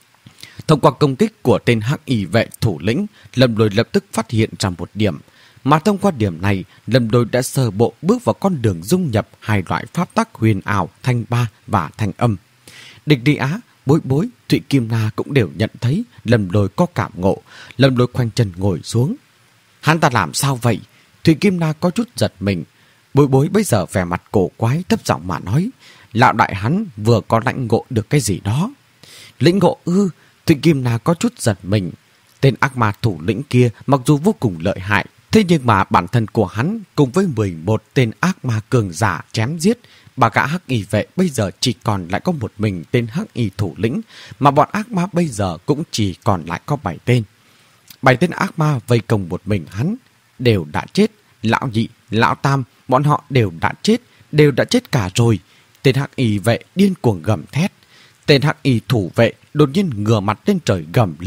Thông qua công kích của tên hắc y vệ thủ lĩnh, Lâm Lôi lập tức phát hiện ra một điểm. Mà thông qua điểm này, Lâm Lôi đã sơ bộ bước vào con đường dung nhập hai loại pháp tắc huyền ảo, thanh ba và thanh âm. Địch Đi Á, Bối Bối, Thụy Kim Na cũng đều nhận thấy Lâm Lôi có cảm ngộ. Lâm Lôi khoanh chân ngồi xuống. Hắn ta làm sao vậy? Thụy Kim Na có chút giật mình. Bối Bối bây giờ vẻ mặt cổ quái thấp giọng mà nói. Lão đại hắn vừa có lãnh ngộ được cái gì đó. Lĩnh ngộ ư? Thụy Kim Na có chút giật mình. Tên ác ma thủ lĩnh kia mặc dù vô cùng lợi hại, thế nhưng mà bản thân của hắn cùng với mười một tên ác ma cường giả chém giết, bà gã hắc y vệ bây giờ chỉ còn lại có một mình tên hắc y thủ lĩnh, mà bọn ác ma bây giờ cũng chỉ còn lại có bảy tên. Bảy tên ác ma vây công một mình hắn, đều đã chết. Lão nhị, lão tam, bọn họ đều đã chết, đều đã chết cả rồi. Tên hắc y vệ điên cuồng gầm thét. Tên hắc y thủ vệ đột nhiên ngửa mặt lên trời gầm lên.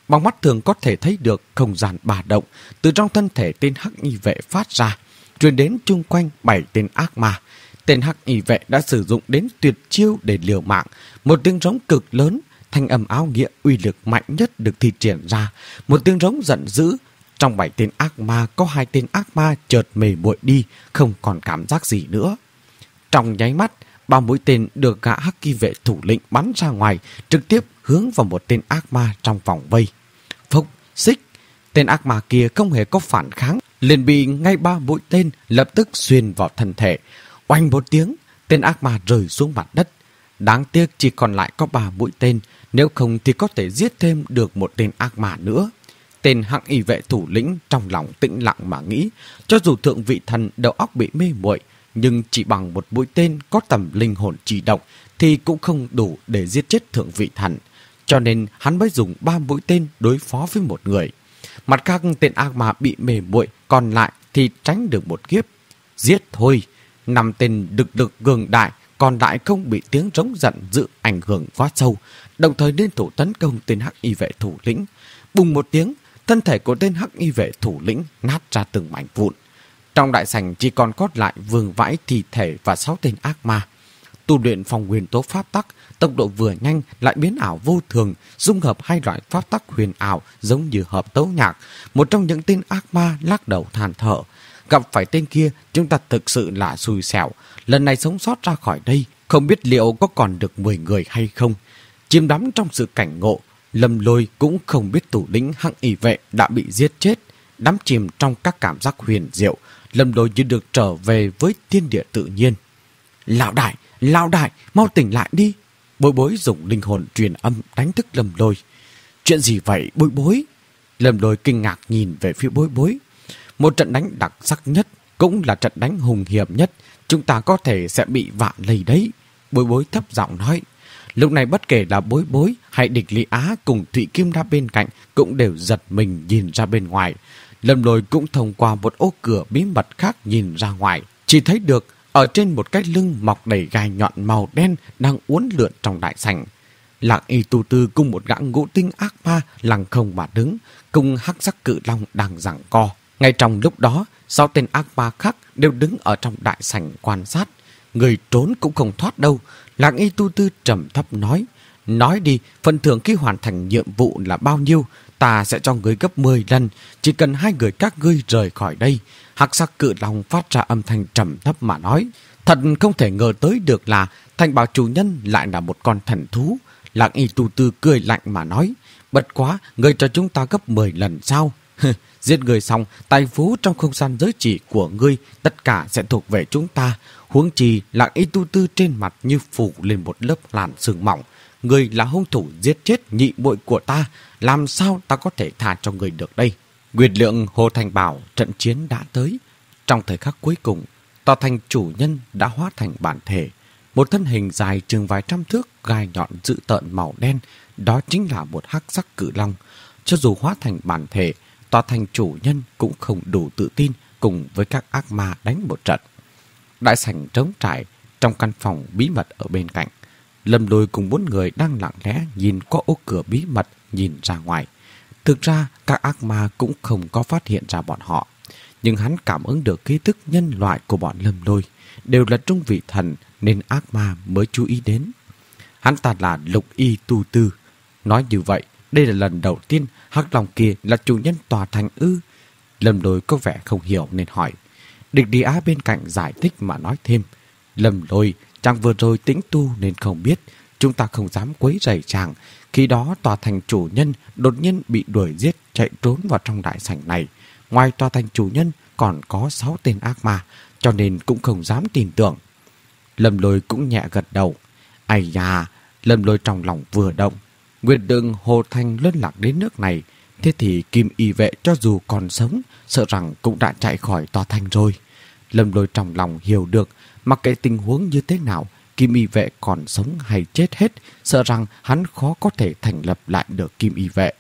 Bằng mắt thường có thể thấy được không gian bà động từ trong thân thể tên hắc y vệ phát ra, truyền đến chung quanh bảy tên ác ma. Tên hắc y vệ đã sử dụng đến tuyệt chiêu để liều mạng. Một tiếng rống cực lớn, thanh âm áo nghĩa uy lực mạnh nhất được thi triển ra. Một tiếng rống giận dữ. Trong bảy tên ác ma có hai tên ác ma chợt mề muội đi, không còn cảm giác gì nữa. Trong nháy mắt, ba mũi tên được gã hắc y vệ thủ lĩnh bắn ra ngoài, trực tiếp hướng vào một tên ác ma trong vòng vây. Phốc, xích, tên ác ma kia không hề có phản kháng, liền bị ngay ba mũi tên lập tức xuyên vào thân thể. Oanh một tiếng, tên ác ma rơi xuống mặt đất. Đáng tiếc chỉ còn lại có ba mũi tên, nếu không thì có thể giết thêm được một tên ác ma nữa. Tên hắc y vệ thủ lĩnh trong lòng tĩnh lặng mà nghĩ, cho dù thượng vị thần đầu óc bị mê muội, nhưng chỉ bằng một mũi tên có tầm linh hồn chỉ độc thì cũng không đủ để giết chết thượng vị thần. Cho nên hắn mới dùng ba mũi tên đối phó với một người. Mặt khác, tên ác ma bị mê muội còn lại thì tránh được một kiếp. Giết thôi. Năm tên đực đực cường đại còn lại không bị tiếng rống giận dữ ảnh hưởng quá sâu, đồng thời liên thủ tấn công tên hắc y vệ thủ lĩnh. Bùng một tiếng, thân thể của tên hắc y vệ thủ lĩnh nát ra từng mảnh vụn. Trong đại sảnh chỉ còn cót lại vương vãi thi thể và sáu tên ác ma. Tu luyện phòng huyền tố pháp tắc, tốc độ vừa nhanh lại biến ảo vô thường, dung hợp hai loại pháp tắc huyền ảo giống như hợp tấu nhạc. Một trong những tên ác ma lắc đầu than thở. Gặp phải tên kia, chúng ta thực sự là xui xẻo. Lần này sống sót ra khỏi đây, không biết liệu có còn được mười người hay không. Chìm đắm trong sự cảnh ngộ, Lâm Lôi cũng không biết thủ lĩnh hắc y vệ đã bị giết chết. Đắm chìm trong các cảm giác huyền diệu, Lâm Lôi như được trở về với thiên địa tự nhiên. Lão đại, lão đại, mau tỉnh lại đi. Bối bối dùng linh hồn truyền âm đánh thức Lâm Lôi. Chuyện gì vậy bối bối? Lâm Lôi kinh ngạc nhìn về phía bối bối. Một trận đánh đặc sắc nhất, cũng là trận đánh hùng hiểm nhất. Chúng ta có thể sẽ bị vạ lây đấy. Bối bối thấp giọng nói. Lúc này bất kể là bối bối hay địch Lý Á cùng Thụy Kim Đa bên cạnh cũng đều giật mình nhìn ra bên ngoài. Lâm Lôi cũng thông qua một ô cửa bí mật khác nhìn ra ngoài. Chỉ thấy được ở trên một cái lưng mọc đầy gai nhọn màu đen đang uốn lượn trong đại sảnh. Lạc Y Tu Tư cùng một gã ngũ tinh ác ma lằng không mà đứng, cùng hắc sắc cự long đang giằng co. Ngay trong lúc đó, sáu tên ác ma khác đều đứng ở trong đại sảnh quan sát. Người trốn cũng không thoát đâu. Lạc Y Tu Tư trầm thấp nói. Nói đi, phần thưởng khi hoàn thành nhiệm vụ là bao nhiêu? Ta sẽ cho người gấp mười lần. Chỉ cần hai người các ngươi rời khỏi đây. Hắc sắc cự long phát ra âm thanh trầm thấp mà nói. Thật không thể ngờ tới được là Thành bảo chủ nhân lại là một con thần thú. Lạc Y Tu Tư cười lạnh mà nói. Bất quá, người cho chúng ta gấp mười lần sao? Giết người xong, tài phú trong không gian giới chỉ của ngươi tất cả sẽ thuộc về chúng ta. Huống chi Lạc Y Tu Tư trên mặt như phủ lên một lớp làn sương mỏng. Ngươi là hung thủ giết chết nhị muội của ta, làm sao ta có thể tha cho người được đây? Nguyệt Lượng Hồ Thành bảo trận chiến đã tới. Trong thời khắc cuối cùng, tòa thành chủ nhân đã hóa thành bản thể. Một thân hình dài chừng vài trăm thước, gai nhọn dữ tợn màu đen, đó chính là một hắc sắc cự long. Cho dù hóa thành bản thể, tòa thành chủ nhân cũng không đủ tự tin cùng với các ác ma đánh một trận. Đại sảnh trống trải, trong căn phòng bí mật ở bên cạnh, Lâm Lôi cùng bốn người đang lặng lẽ nhìn qua ô cửa bí mật nhìn ra ngoài. Thực ra các ác ma cũng không có phát hiện ra bọn họ, nhưng hắn cảm ứng được khí thức nhân loại của bọn Lâm Lôi đều là trung vị thần nên ác ma mới chú ý đến. Hắn ta là Lục Y Tu Tư. Nói như vậy, đây là lần đầu tiên hắc long kia là chủ nhân tòa thành ư? Lâm Lôi có vẻ không hiểu nên hỏi. Địch Đi Á bên cạnh giải thích mà nói thêm. Lâm Lôi, chàng vừa rồi tĩnh tu nên không biết. Chúng ta không dám quấy rầy chàng. Khi đó tòa thành chủ nhân đột nhiên bị đuổi giết chạy trốn vào trong đại sảnh này. Ngoài tòa thành chủ nhân còn có sáu tên ác ma, cho nên cũng không dám tin tưởng. Lâm Lôi cũng nhẹ gật đầu. Ây da, Lâm Lôi trong lòng vừa động. Nguyệt Lượng Hồ Thành luân lạc đến nước này, thế thì Kim Y vệ cho dù còn sống, sợ rằng cũng đã chạy khỏi tòa thành rồi. Lâm Lôi trong lòng hiểu được, mặc kệ tình huống như thế nào, Kim Y vệ còn sống hay chết hết, sợ rằng hắn khó có thể thành lập lại được Kim Y vệ.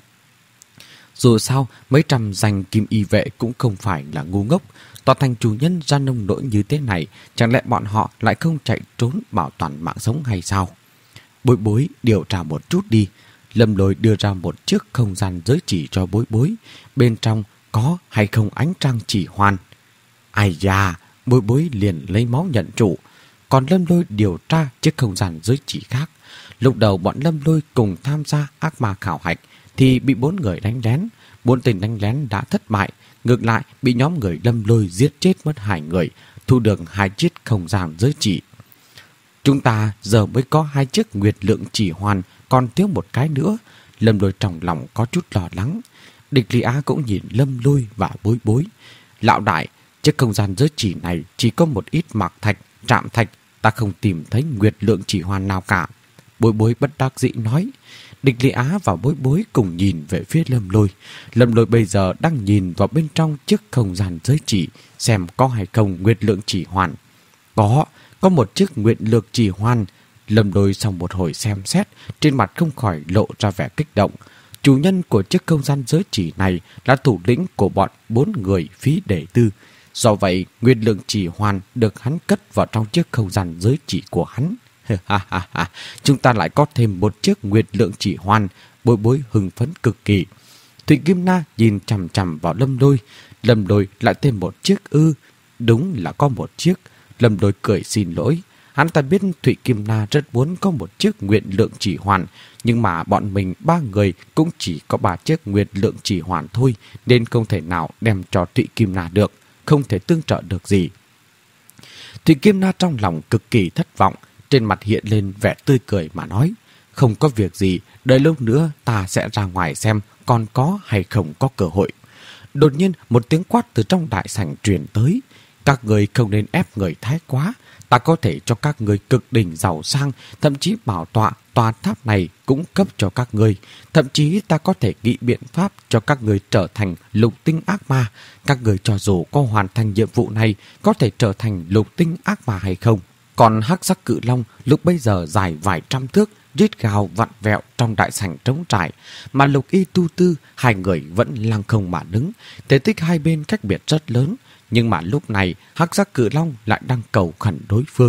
Dù sao, mấy trăm danh Kim Y vệ cũng không phải là ngu ngốc. Tòa thành chủ nhân ra nông nỗi như thế này, chẳng lẽ bọn họ lại không chạy trốn bảo toàn mạng sống hay sao? Bối bối điều tra một chút đi. Lâm Lôi đưa ra một chiếc không gian giới chỉ cho Bối Bối. Bên trong có hay không ánh trăng chỉ hoàn. Ai da, Bối Bối liền lấy máu nhận trụ. Còn Lâm Lôi điều tra chiếc không gian giới chỉ khác. Lúc đầu bọn Lâm Lôi cùng tham gia ác ma khảo hạch thì bị bốn người đánh lén. Bốn tên đánh lén đã thất bại. Ngược lại bị nhóm người Lâm Lôi giết chết mất hai người, thu được hai chiếc không gian giới chỉ. Chúng ta giờ mới có hai chiếc nguyệt lượng chỉ hoàn, còn thiếu một cái nữa. Lâm Lôi trong lòng có chút lo lắng. Địch Lý Á cũng nhìn Lâm Lôi và Bối Bối. Lão đại, chiếc không gian giới chỉ này chỉ có một ít mạc thạch, trạm thạch, ta không tìm thấy nguyệt lượng chỉ hoàn nào cả. Bối Bối bất đắc dĩ nói. Địch Lý Á và Bối Bối cùng nhìn về phía Lâm Lôi. Lâm Lôi bây giờ đang nhìn vào bên trong chiếc không gian giới chỉ, xem có hay không nguyệt lượng chỉ hoàn. Có, có một chiếc nguyệt lượng chỉ hoàn. Lâm Lôi sau một hồi xem xét, trên mặt không khỏi lộ ra vẻ kích động. Chủ nhân của chiếc không gian giới chỉ này là thủ lĩnh của bọn bốn người Phí Đề Tư. Do vậy, nguyệt lượng chỉ hoàn được hắn cất vào trong chiếc không gian giới chỉ của hắn. Chúng ta lại có thêm một chiếc nguyệt lượng chỉ hoàn. Bối Bối hưng phấn cực kỳ. Thụy Kim Na nhìn chằm chằm vào Lâm Lôi. Lâm Lôi lại thêm một chiếc ư? Đúng là có một chiếc. Lâm Lôi cười xin lỗi. Hắn ta biết Thụy Kim Na rất muốn có một chiếc nguyệt lượng chỉ hoàn, nhưng mà bọn mình ba người cũng chỉ có ba chiếc nguyệt lượng chỉ hoàn thôi, nên không thể nào đem cho Thụy Kim Na được, không thể tương trợ được gì. Thụy Kim Na trong lòng cực kỳ thất vọng, trên mặt hiện lên vẻ tươi cười mà nói, không có việc gì, đợi lúc nữa ta sẽ ra ngoài xem còn có hay không có cơ hội. Đột nhiên một tiếng quát từ trong đại sảnh truyền tới, các người không nên ép người thái quá, ta có thể cho các người cực đỉnh giàu sang, thậm chí bảo tọa tòa tháp này cũng cấp cho các người, thậm chí ta có thể nghĩ biện pháp cho các người trở thành lục tinh ác ma. Các người cho dù có hoàn thành nhiệm vụ này có thể trở thành lục tinh ác ma hay không. Còn hắc sắc cự long lúc bây giờ dài vài trăm thước, rít gào vặn vẹo trong đại sảnh trống trải, mà Lục Y Tu Tư hai người vẫn lăng không mà đứng, thể tích hai bên cách biệt rất lớn. Nhưng mà lúc này hắc sắc cự long lại đang cầu khẩn đối phương.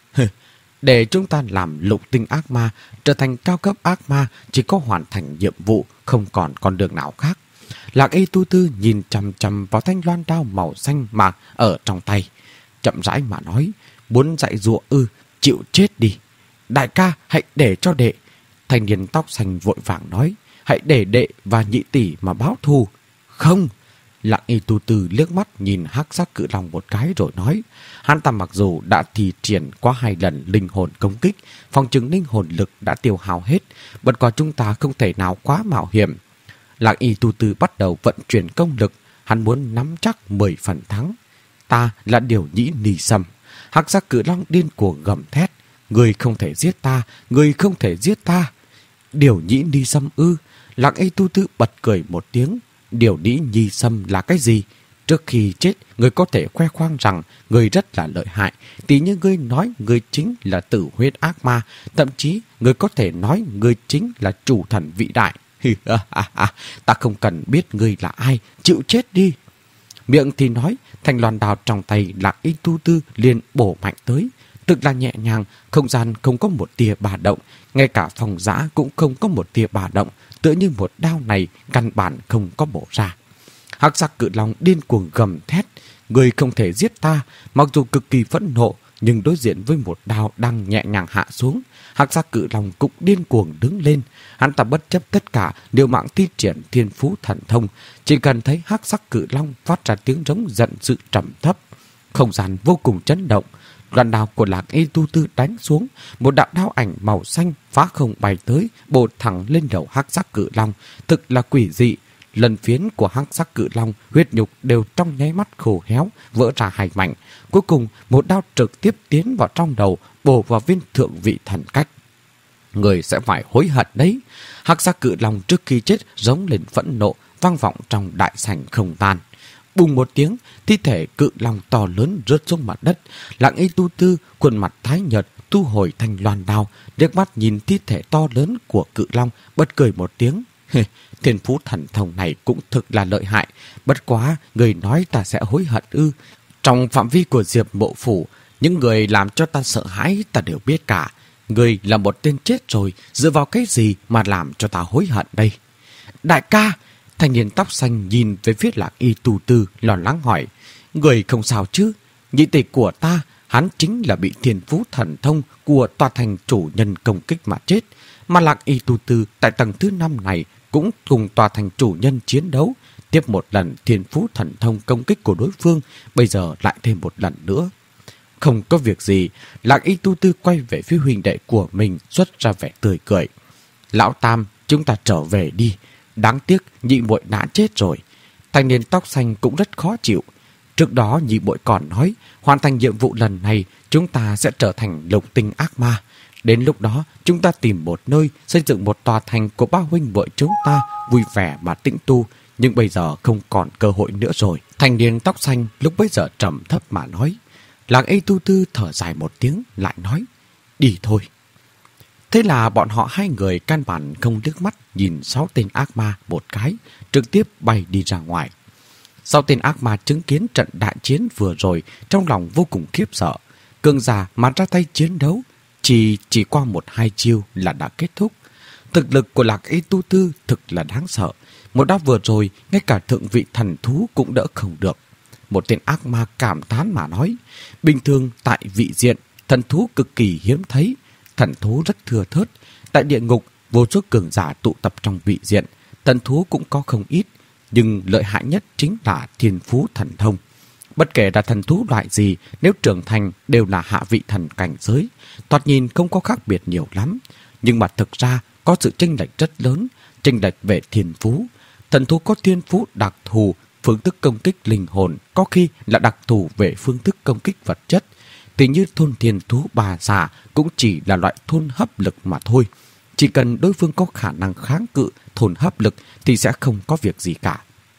Để chúng ta làm lục tinh ác ma, trở thành cao cấp ác ma, chỉ có hoàn thành nhiệm vụ, không còn con đường nào khác. Lạc Y Tu Tư nhìn chằm chằm vào thanh loan đao màu xanh mạc ở trong tay, chậm rãi mà nói, muốn dạy dụa ư, chịu chết đi. Đại ca, hãy để cho đệ. Thanh niên tóc xanh vội vàng nói, hãy để đệ và nhị tỷ mà báo thù. Không. Lặng Y Tu Tư liếc mắt nhìn hắc sắc cự long một cái rồi nói, hắn ta mặc dù đã thi triển qua hai lần linh hồn công kích, phòng chứng linh hồn lực đã tiêu hao hết, bất quá chúng ta không thể nào quá mạo hiểm. Lặng Y Tu Tư bắt đầu vận chuyển công lực, hắn muốn nắm chắc mười phần thắng. Ta là Điều Nhĩ Ni Sâm. Hắc sắc cự long điên cuồng gầm thét, người không thể giết ta, người không thể giết ta. Điều Nhĩ Ni Sâm ư? Lặng Y Tu Tư bật cười một tiếng. Điều Nhĩ Ni Sâm là cái gì? Trước khi chết, người có thể khoe khoang rằng người rất là lợi hại. Tí như người nói người chính là tử huyết ác ma. Thậm chí, người có thể nói người chính là chủ thần vĩ đại. Ta không cần biết người là ai, chịu chết đi. Miệng thì nói, thanh loan đao trong tay Lạc Y Tu Tư liền bổ mạnh tới. Thực là nhẹ nhàng, không gian không có một tia bà động, ngay cả phòng giã cũng không có một tia bà động, tựa như một đao này căn bản không có bổ ra. Hắc sắc cự long điên cuồng gầm thét, người không thể giết ta. Mặc dù cực kỳ phẫn nộ, nhưng đối diện với một đao đang nhẹ nhàng hạ xuống, hắc sắc cự long cũng điên cuồng đứng lên. Hắn ta bất chấp tất cả, liều mạng thi triển thiên phú thần thông. Chỉ cần thấy hắc sắc cự long phát ra tiếng rống giận dữ trầm thấp, không gian vô cùng chấn động. Loan đao của Lạc Y Tu Tư đánh xuống, một đạo đao ảnh màu xanh phá không bay tới, bổ thẳng lên đầu hắc sắc cự long, thực là quỷ dị. Lần phiến của hắc sắc cự long, huyết nhục đều trong nháy mắt khô héo, vỡ ra hai mảnh. Cuối cùng, một đao trực tiếp tiến vào trong đầu, bổ vào viên thượng vị thần cách. Người sẽ phải hối hận đấy. Hắc sắc cự long trước khi chết giống lên phẫn nộ, vang vọng trong đại sảnh không tan. Bùng một tiếng, thi thể cự long to lớn rớt xuống mặt đất. Lặng Y Tu Tư khuôn mặt tái nhợt, thu hồi thanh loan đao, liếc mắt nhìn thi thể to lớn của cự long, bật cười một tiếng. Thiên phú thần thông này cũng thực là lợi hại, bất quá người nói ta sẽ hối hận ư? Trong phạm vi của Diệp Mộ Phủ, những người làm cho ta sợ hãi ta đều biết cả. Người là một tên chết rồi, dựa vào cái gì mà làm cho ta hối hận đây? Đại ca! Thanh niên tóc xanh nhìn về phía Lạc Y Tu Tư lo lắng hỏi. Người không sao chứ? Nhị tỷ của ta, hắn chính là bị thiên phú thần thông của tòa thành chủ nhân công kích mà chết. Mà Lạc Y Tu Tư tại tầng thứ năm này cũng cùng tòa thành chủ nhân chiến đấu. Tiếp một lần thiên phú thần thông công kích của đối phương, bây giờ lại thêm một lần nữa. Không có việc gì, Lạc Y Tu Tư quay về phía huynh đệ của mình, xuất ra vẻ tươi cười. Lão Tam, chúng ta trở về đi. Đáng tiếc nhị muội đã chết rồi. Thanh niên tóc xanh cũng rất khó chịu. Trước đó nhị muội còn nói, hoàn thành nhiệm vụ lần này chúng ta sẽ trở thành lục tinh ác ma. Đến lúc đó chúng ta tìm một nơi xây dựng một tòa thành của ba huynh muội chúng ta, vui vẻ mà tĩnh tu. Nhưng bây giờ không còn cơ hội nữa rồi. Thanh niên tóc xanh lúc bấy giờ trầm thấp mà nói. Lạc Y Tu Tư thở dài một tiếng lại nói, đi thôi. Thế là bọn họ hai người căn bản không liếc mắt nhìn sáu tên ác ma một cái, trực tiếp bay đi ra ngoài. Sáu tên ác ma chứng kiến trận đại chiến vừa rồi, trong lòng vô cùng khiếp sợ. Cường giả mà ra tay chiến đấu, chỉ chỉ qua một hai chiêu là đã kết thúc. Thực lực của Lạc Y Tu Tư thực là đáng sợ. Một đao vừa rồi, ngay cả thượng vị thần thú cũng đỡ không được. Một tên ác ma cảm thán mà nói, bình thường tại vị diện, thần thú cực kỳ hiếm thấy, thần thú rất thưa thớt. Tại địa ngục, vô số cường giả tụ tập trong vị diện, thần thú cũng có không ít, nhưng lợi hại nhất chính là thiên phú thần thông. Bất kể là thần thú loại gì, nếu trưởng thành đều là hạ vị thần cảnh giới, thoạt nhìn không có khác biệt nhiều lắm. Nhưng mà thực ra có sự chênh lệch rất lớn, chênh lệch về thiên phú. Thần thú có thiên phú đặc thù, phương thức công kích linh hồn, có khi là đặc thù về phương thức công kích vật chất. Thì như thôn thiên thú bà già cũng chỉ là loại thôn hấp lực mà thôi. Chỉ cần đối phương có khả năng kháng cự thôn hấp lực thì sẽ không có việc gì cả.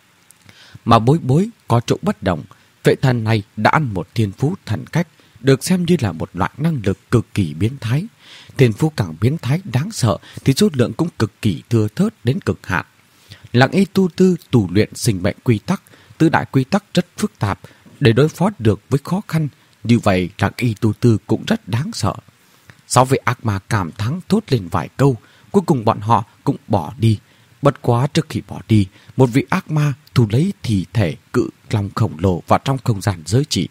Mà bối bối có chỗ bất đồng. Vệ thần này đã ăn một thiên phú thần cách, được xem như là một loại năng lực cực kỳ biến thái. Thiên phú càng biến thái đáng sợ thì số lượng cũng cực kỳ thưa thớt đến cực hạn. Lạc Y Tu Tư tù luyện sinh mệnh quy tắc, tứ đại quy tắc rất phức tạp để đối phó được với khó khăn. Như vậy Lạc Y Tu Tư cũng rất đáng sợ. Sáu vị ác ma cảm thán thốt lên vài câu, cuối cùng bọn họ cũng bỏ đi. Bất quá trước khi bỏ đi, một vị ác ma thu lấy thi thể cự long khổng lồ vào trong không gian giới chỉ.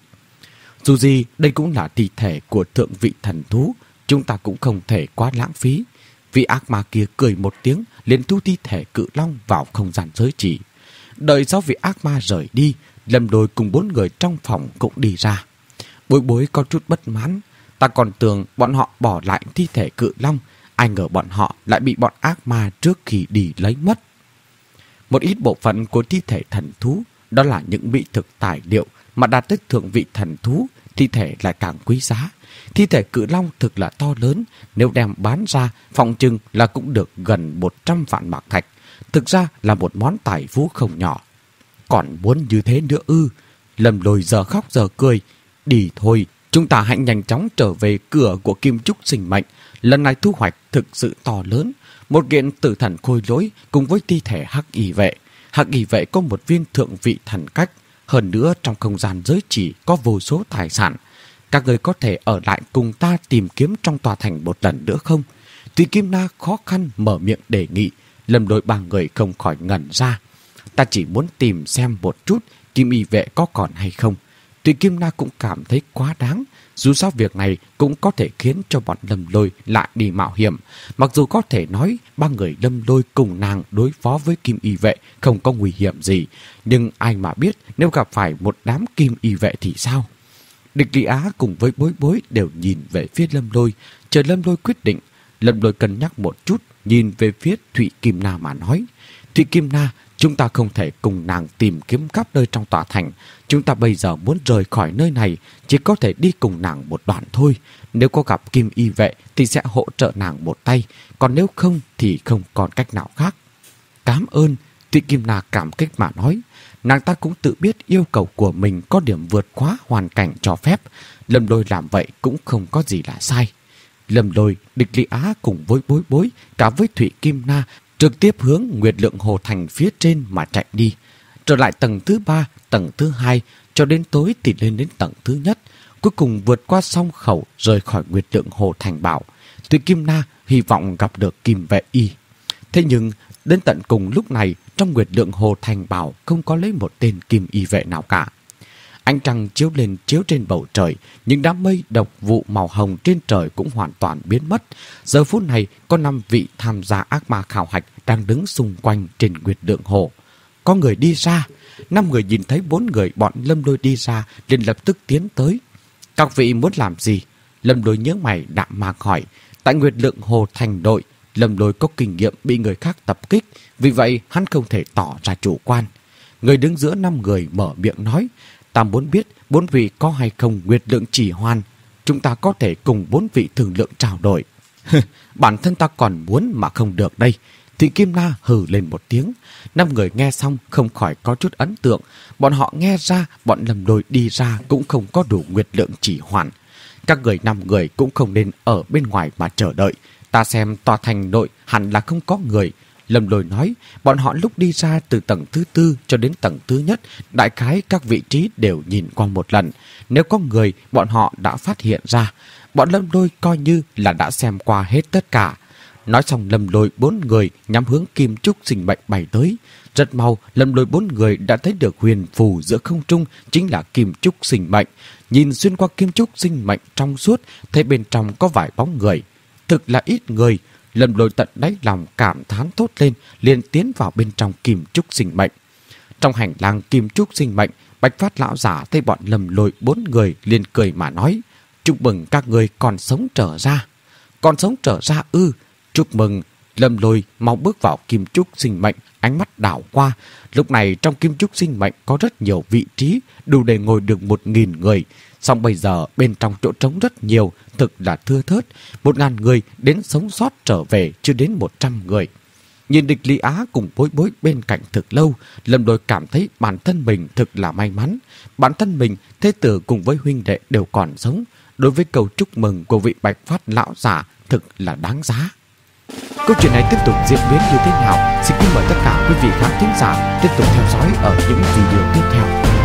Dù gì đây cũng là thi thể của thượng vị thần thú, chúng ta cũng không thể quá lãng phí. Vị ác ma kia cười một tiếng, liền thu thi thể cự long vào không gian giới chỉ. Đợi sau vị ác ma rời đi, Lâm Đôi cùng bốn người trong phòng cũng đi ra. Bối bối có chút bất mãn, ta còn tưởng bọn họ bỏ lại thi thể cự long, ai ngờ bọn họ lại bị bọn ác ma trước khi đi lấy mất. Một ít bộ phận của thi thể thần thú, đó là những mỹ thực tài liệu mà đạt tới thượng vị thần thú, thi thể lại càng quý giá. Thi thể cự long thực là to lớn, nếu đem bán ra, phòng chừng là cũng được gần một trăm vạn bạc thạch. Thực ra là một món tài phú không nhỏ. Còn muốn như thế nữa ư? Lâm Lôi giờ khóc giờ cười. Đi thôi, chúng ta hãy nhanh chóng trở về cửa của Kim Trúc Sinh Mệnh. Lần này thu hoạch thực sự to lớn. Một kiện tử thần khôi lỗi cùng với thi thể hắc y vệ. Hắc y vệ có một viên thượng vị thần cách. Hơn nữa trong không gian giới chỉ có vô số tài sản. Các người có thể ở lại cùng ta tìm kiếm trong tòa thành một lần nữa không? Tuy Kim Na khó khăn mở miệng đề nghị, Lâm Lôi ba người không khỏi ngẩn ra. Ta chỉ muốn tìm xem một chút Kim y vệ có còn hay không. Tuy Kim Na cũng cảm thấy quá đáng, dù sao việc này cũng có thể khiến cho bọn Lâm Lôi lại đi mạo hiểm. Mặc dù có thể nói ba người Lâm Lôi cùng nàng đối phó với Kim y vệ không có nguy hiểm gì, nhưng ai mà biết nếu gặp phải một đám Kim y vệ thì sao? Địch Lý Á cùng với bối bối đều nhìn về phía Lâm Lôi, chờ Lâm Lôi quyết định. Lâm Lôi cân nhắc một chút, nhìn về phía Thụy Kim Na mà nói. Thụy Kim Na, chúng ta không thể cùng nàng tìm kiếm khắp nơi trong tòa thành. Chúng ta bây giờ muốn rời khỏi nơi này, chỉ có thể đi cùng nàng một đoạn thôi. Nếu có gặp Kim y vệ thì sẽ hỗ trợ nàng một tay, còn nếu không thì không còn cách nào khác. Cảm ơn, Thụy Kim Na cảm kích mà nói. Nàng ta cũng tự biết yêu cầu của mình có điểm vượt quá hoàn cảnh cho phép. Lâm Lôi làm vậy cũng không có gì là sai. Lâm Lôi, Địch Lý Á cùng với bối bối, cả với Thụy Kim Na, trực tiếp hướng Nguyệt Lượng Hồ Thành phía trên mà chạy đi. Trở lại tầng thứ ba, tầng thứ hai, cho đến tối thì lên đến tầng thứ nhất. Cuối cùng vượt qua sông khẩu rời khỏi Nguyệt Lượng Hồ Thành bảo. Thụy Kim Na hy vọng gặp được Kim Vệ Y. Thế nhưng đến tận cùng lúc này, trong Nguyệt Lượng Hồ Thành Bảo không có lấy một tên kim y vệ nào cả. Ánh trăng chiếu lên chiếu trên bầu trời, những đám mây độc vụ màu hồng trên trời cũng hoàn toàn biến mất. Giờ phút này có năm vị tham gia ác ma khảo hạch đang đứng xung quanh trên Nguyệt Lượng Hồ. Có người đi ra, năm người nhìn thấy bốn người bọn Lâm Lôi đi ra liền lập tức tiến tới. Các vị muốn làm gì? Lâm Lôi nhớ mày đạm mạc hỏi. Tại Nguyệt Lượng Hồ thành đội, Lâm Lôi có kinh nghiệm bị người khác tập kích, vì vậy hắn không thể tỏ ra chủ quan. Người đứng giữa năm người mở miệng nói, ta muốn biết bốn vị có hay không Nguyệt Lượng chỉ hoan. Chúng ta có thể cùng bốn vị thương lượng trao đổi. Bản thân ta còn muốn mà không được đây. Thụy Kim Na hừ lên một tiếng. Năm người nghe xong không khỏi có chút ấn tượng. Bọn họ nghe ra bọn Lâm Lôi đi ra cũng không có đủ Nguyệt Lượng chỉ hoan. Các người năm người cũng không nên ở bên ngoài mà chờ đợi. Ta xem tòa thành nội hẳn là không có người. Lâm Lôi nói, bọn họ lúc đi ra từ tầng thứ tư cho đến tầng thứ nhất, đại khái các vị trí đều nhìn qua một lần. Nếu có người, bọn họ đã phát hiện ra. Bọn Lâm Lôi coi như là đã xem qua hết tất cả. Nói xong Lâm Lôi bốn người nhắm hướng kim trúc sinh mệnh bay tới. Rất mau, Lâm Lôi bốn người đã thấy được huyền phù giữa không trung chính là kim trúc sinh mệnh. Nhìn xuyên qua kim trúc sinh mệnh trong suốt, thấy bên trong có vài bóng người. Thực là ít người. Lâm Lôi tận đáy lòng cảm thán thốt lên, liền tiến vào bên trong kim trúc sinh mệnh. Trong hành lang kim trúc sinh mệnh, Bạch Phát lão giả thấy bọn Lâm Lôi bốn người liền cười mà nói, chúc mừng các người còn sống trở ra. Còn sống trở ra ư? Chúc mừng. Lâm Lôi mau bước vào kim trúc sinh mệnh, ánh mắt đảo qua. Lúc này trong kim trúc sinh mệnh có rất nhiều vị trí, đủ để ngồi được một nghìn người. Xong bây giờ bên trong chỗ trống rất nhiều, thực là thưa thớt. Một ngàn người đến sống sót trở về chưa đến một trăm người. Nhìn Địch Lý Á cùng Bối Bối bên cạnh thực lâu, Lâm Lôi cảm thấy bản thân mình thực là may mắn. Bản thân mình, thế tử cùng với huynh đệ đều còn sống. Đối với câu chúc mừng của vị Bạch Phát lão giả thực là đáng giá. Câu chuyện này tiếp tục diễn biến như thế nào? Xin kính mời tất cả quý vị khán thính giả tiếp tục theo dõi ở những video tiếp theo.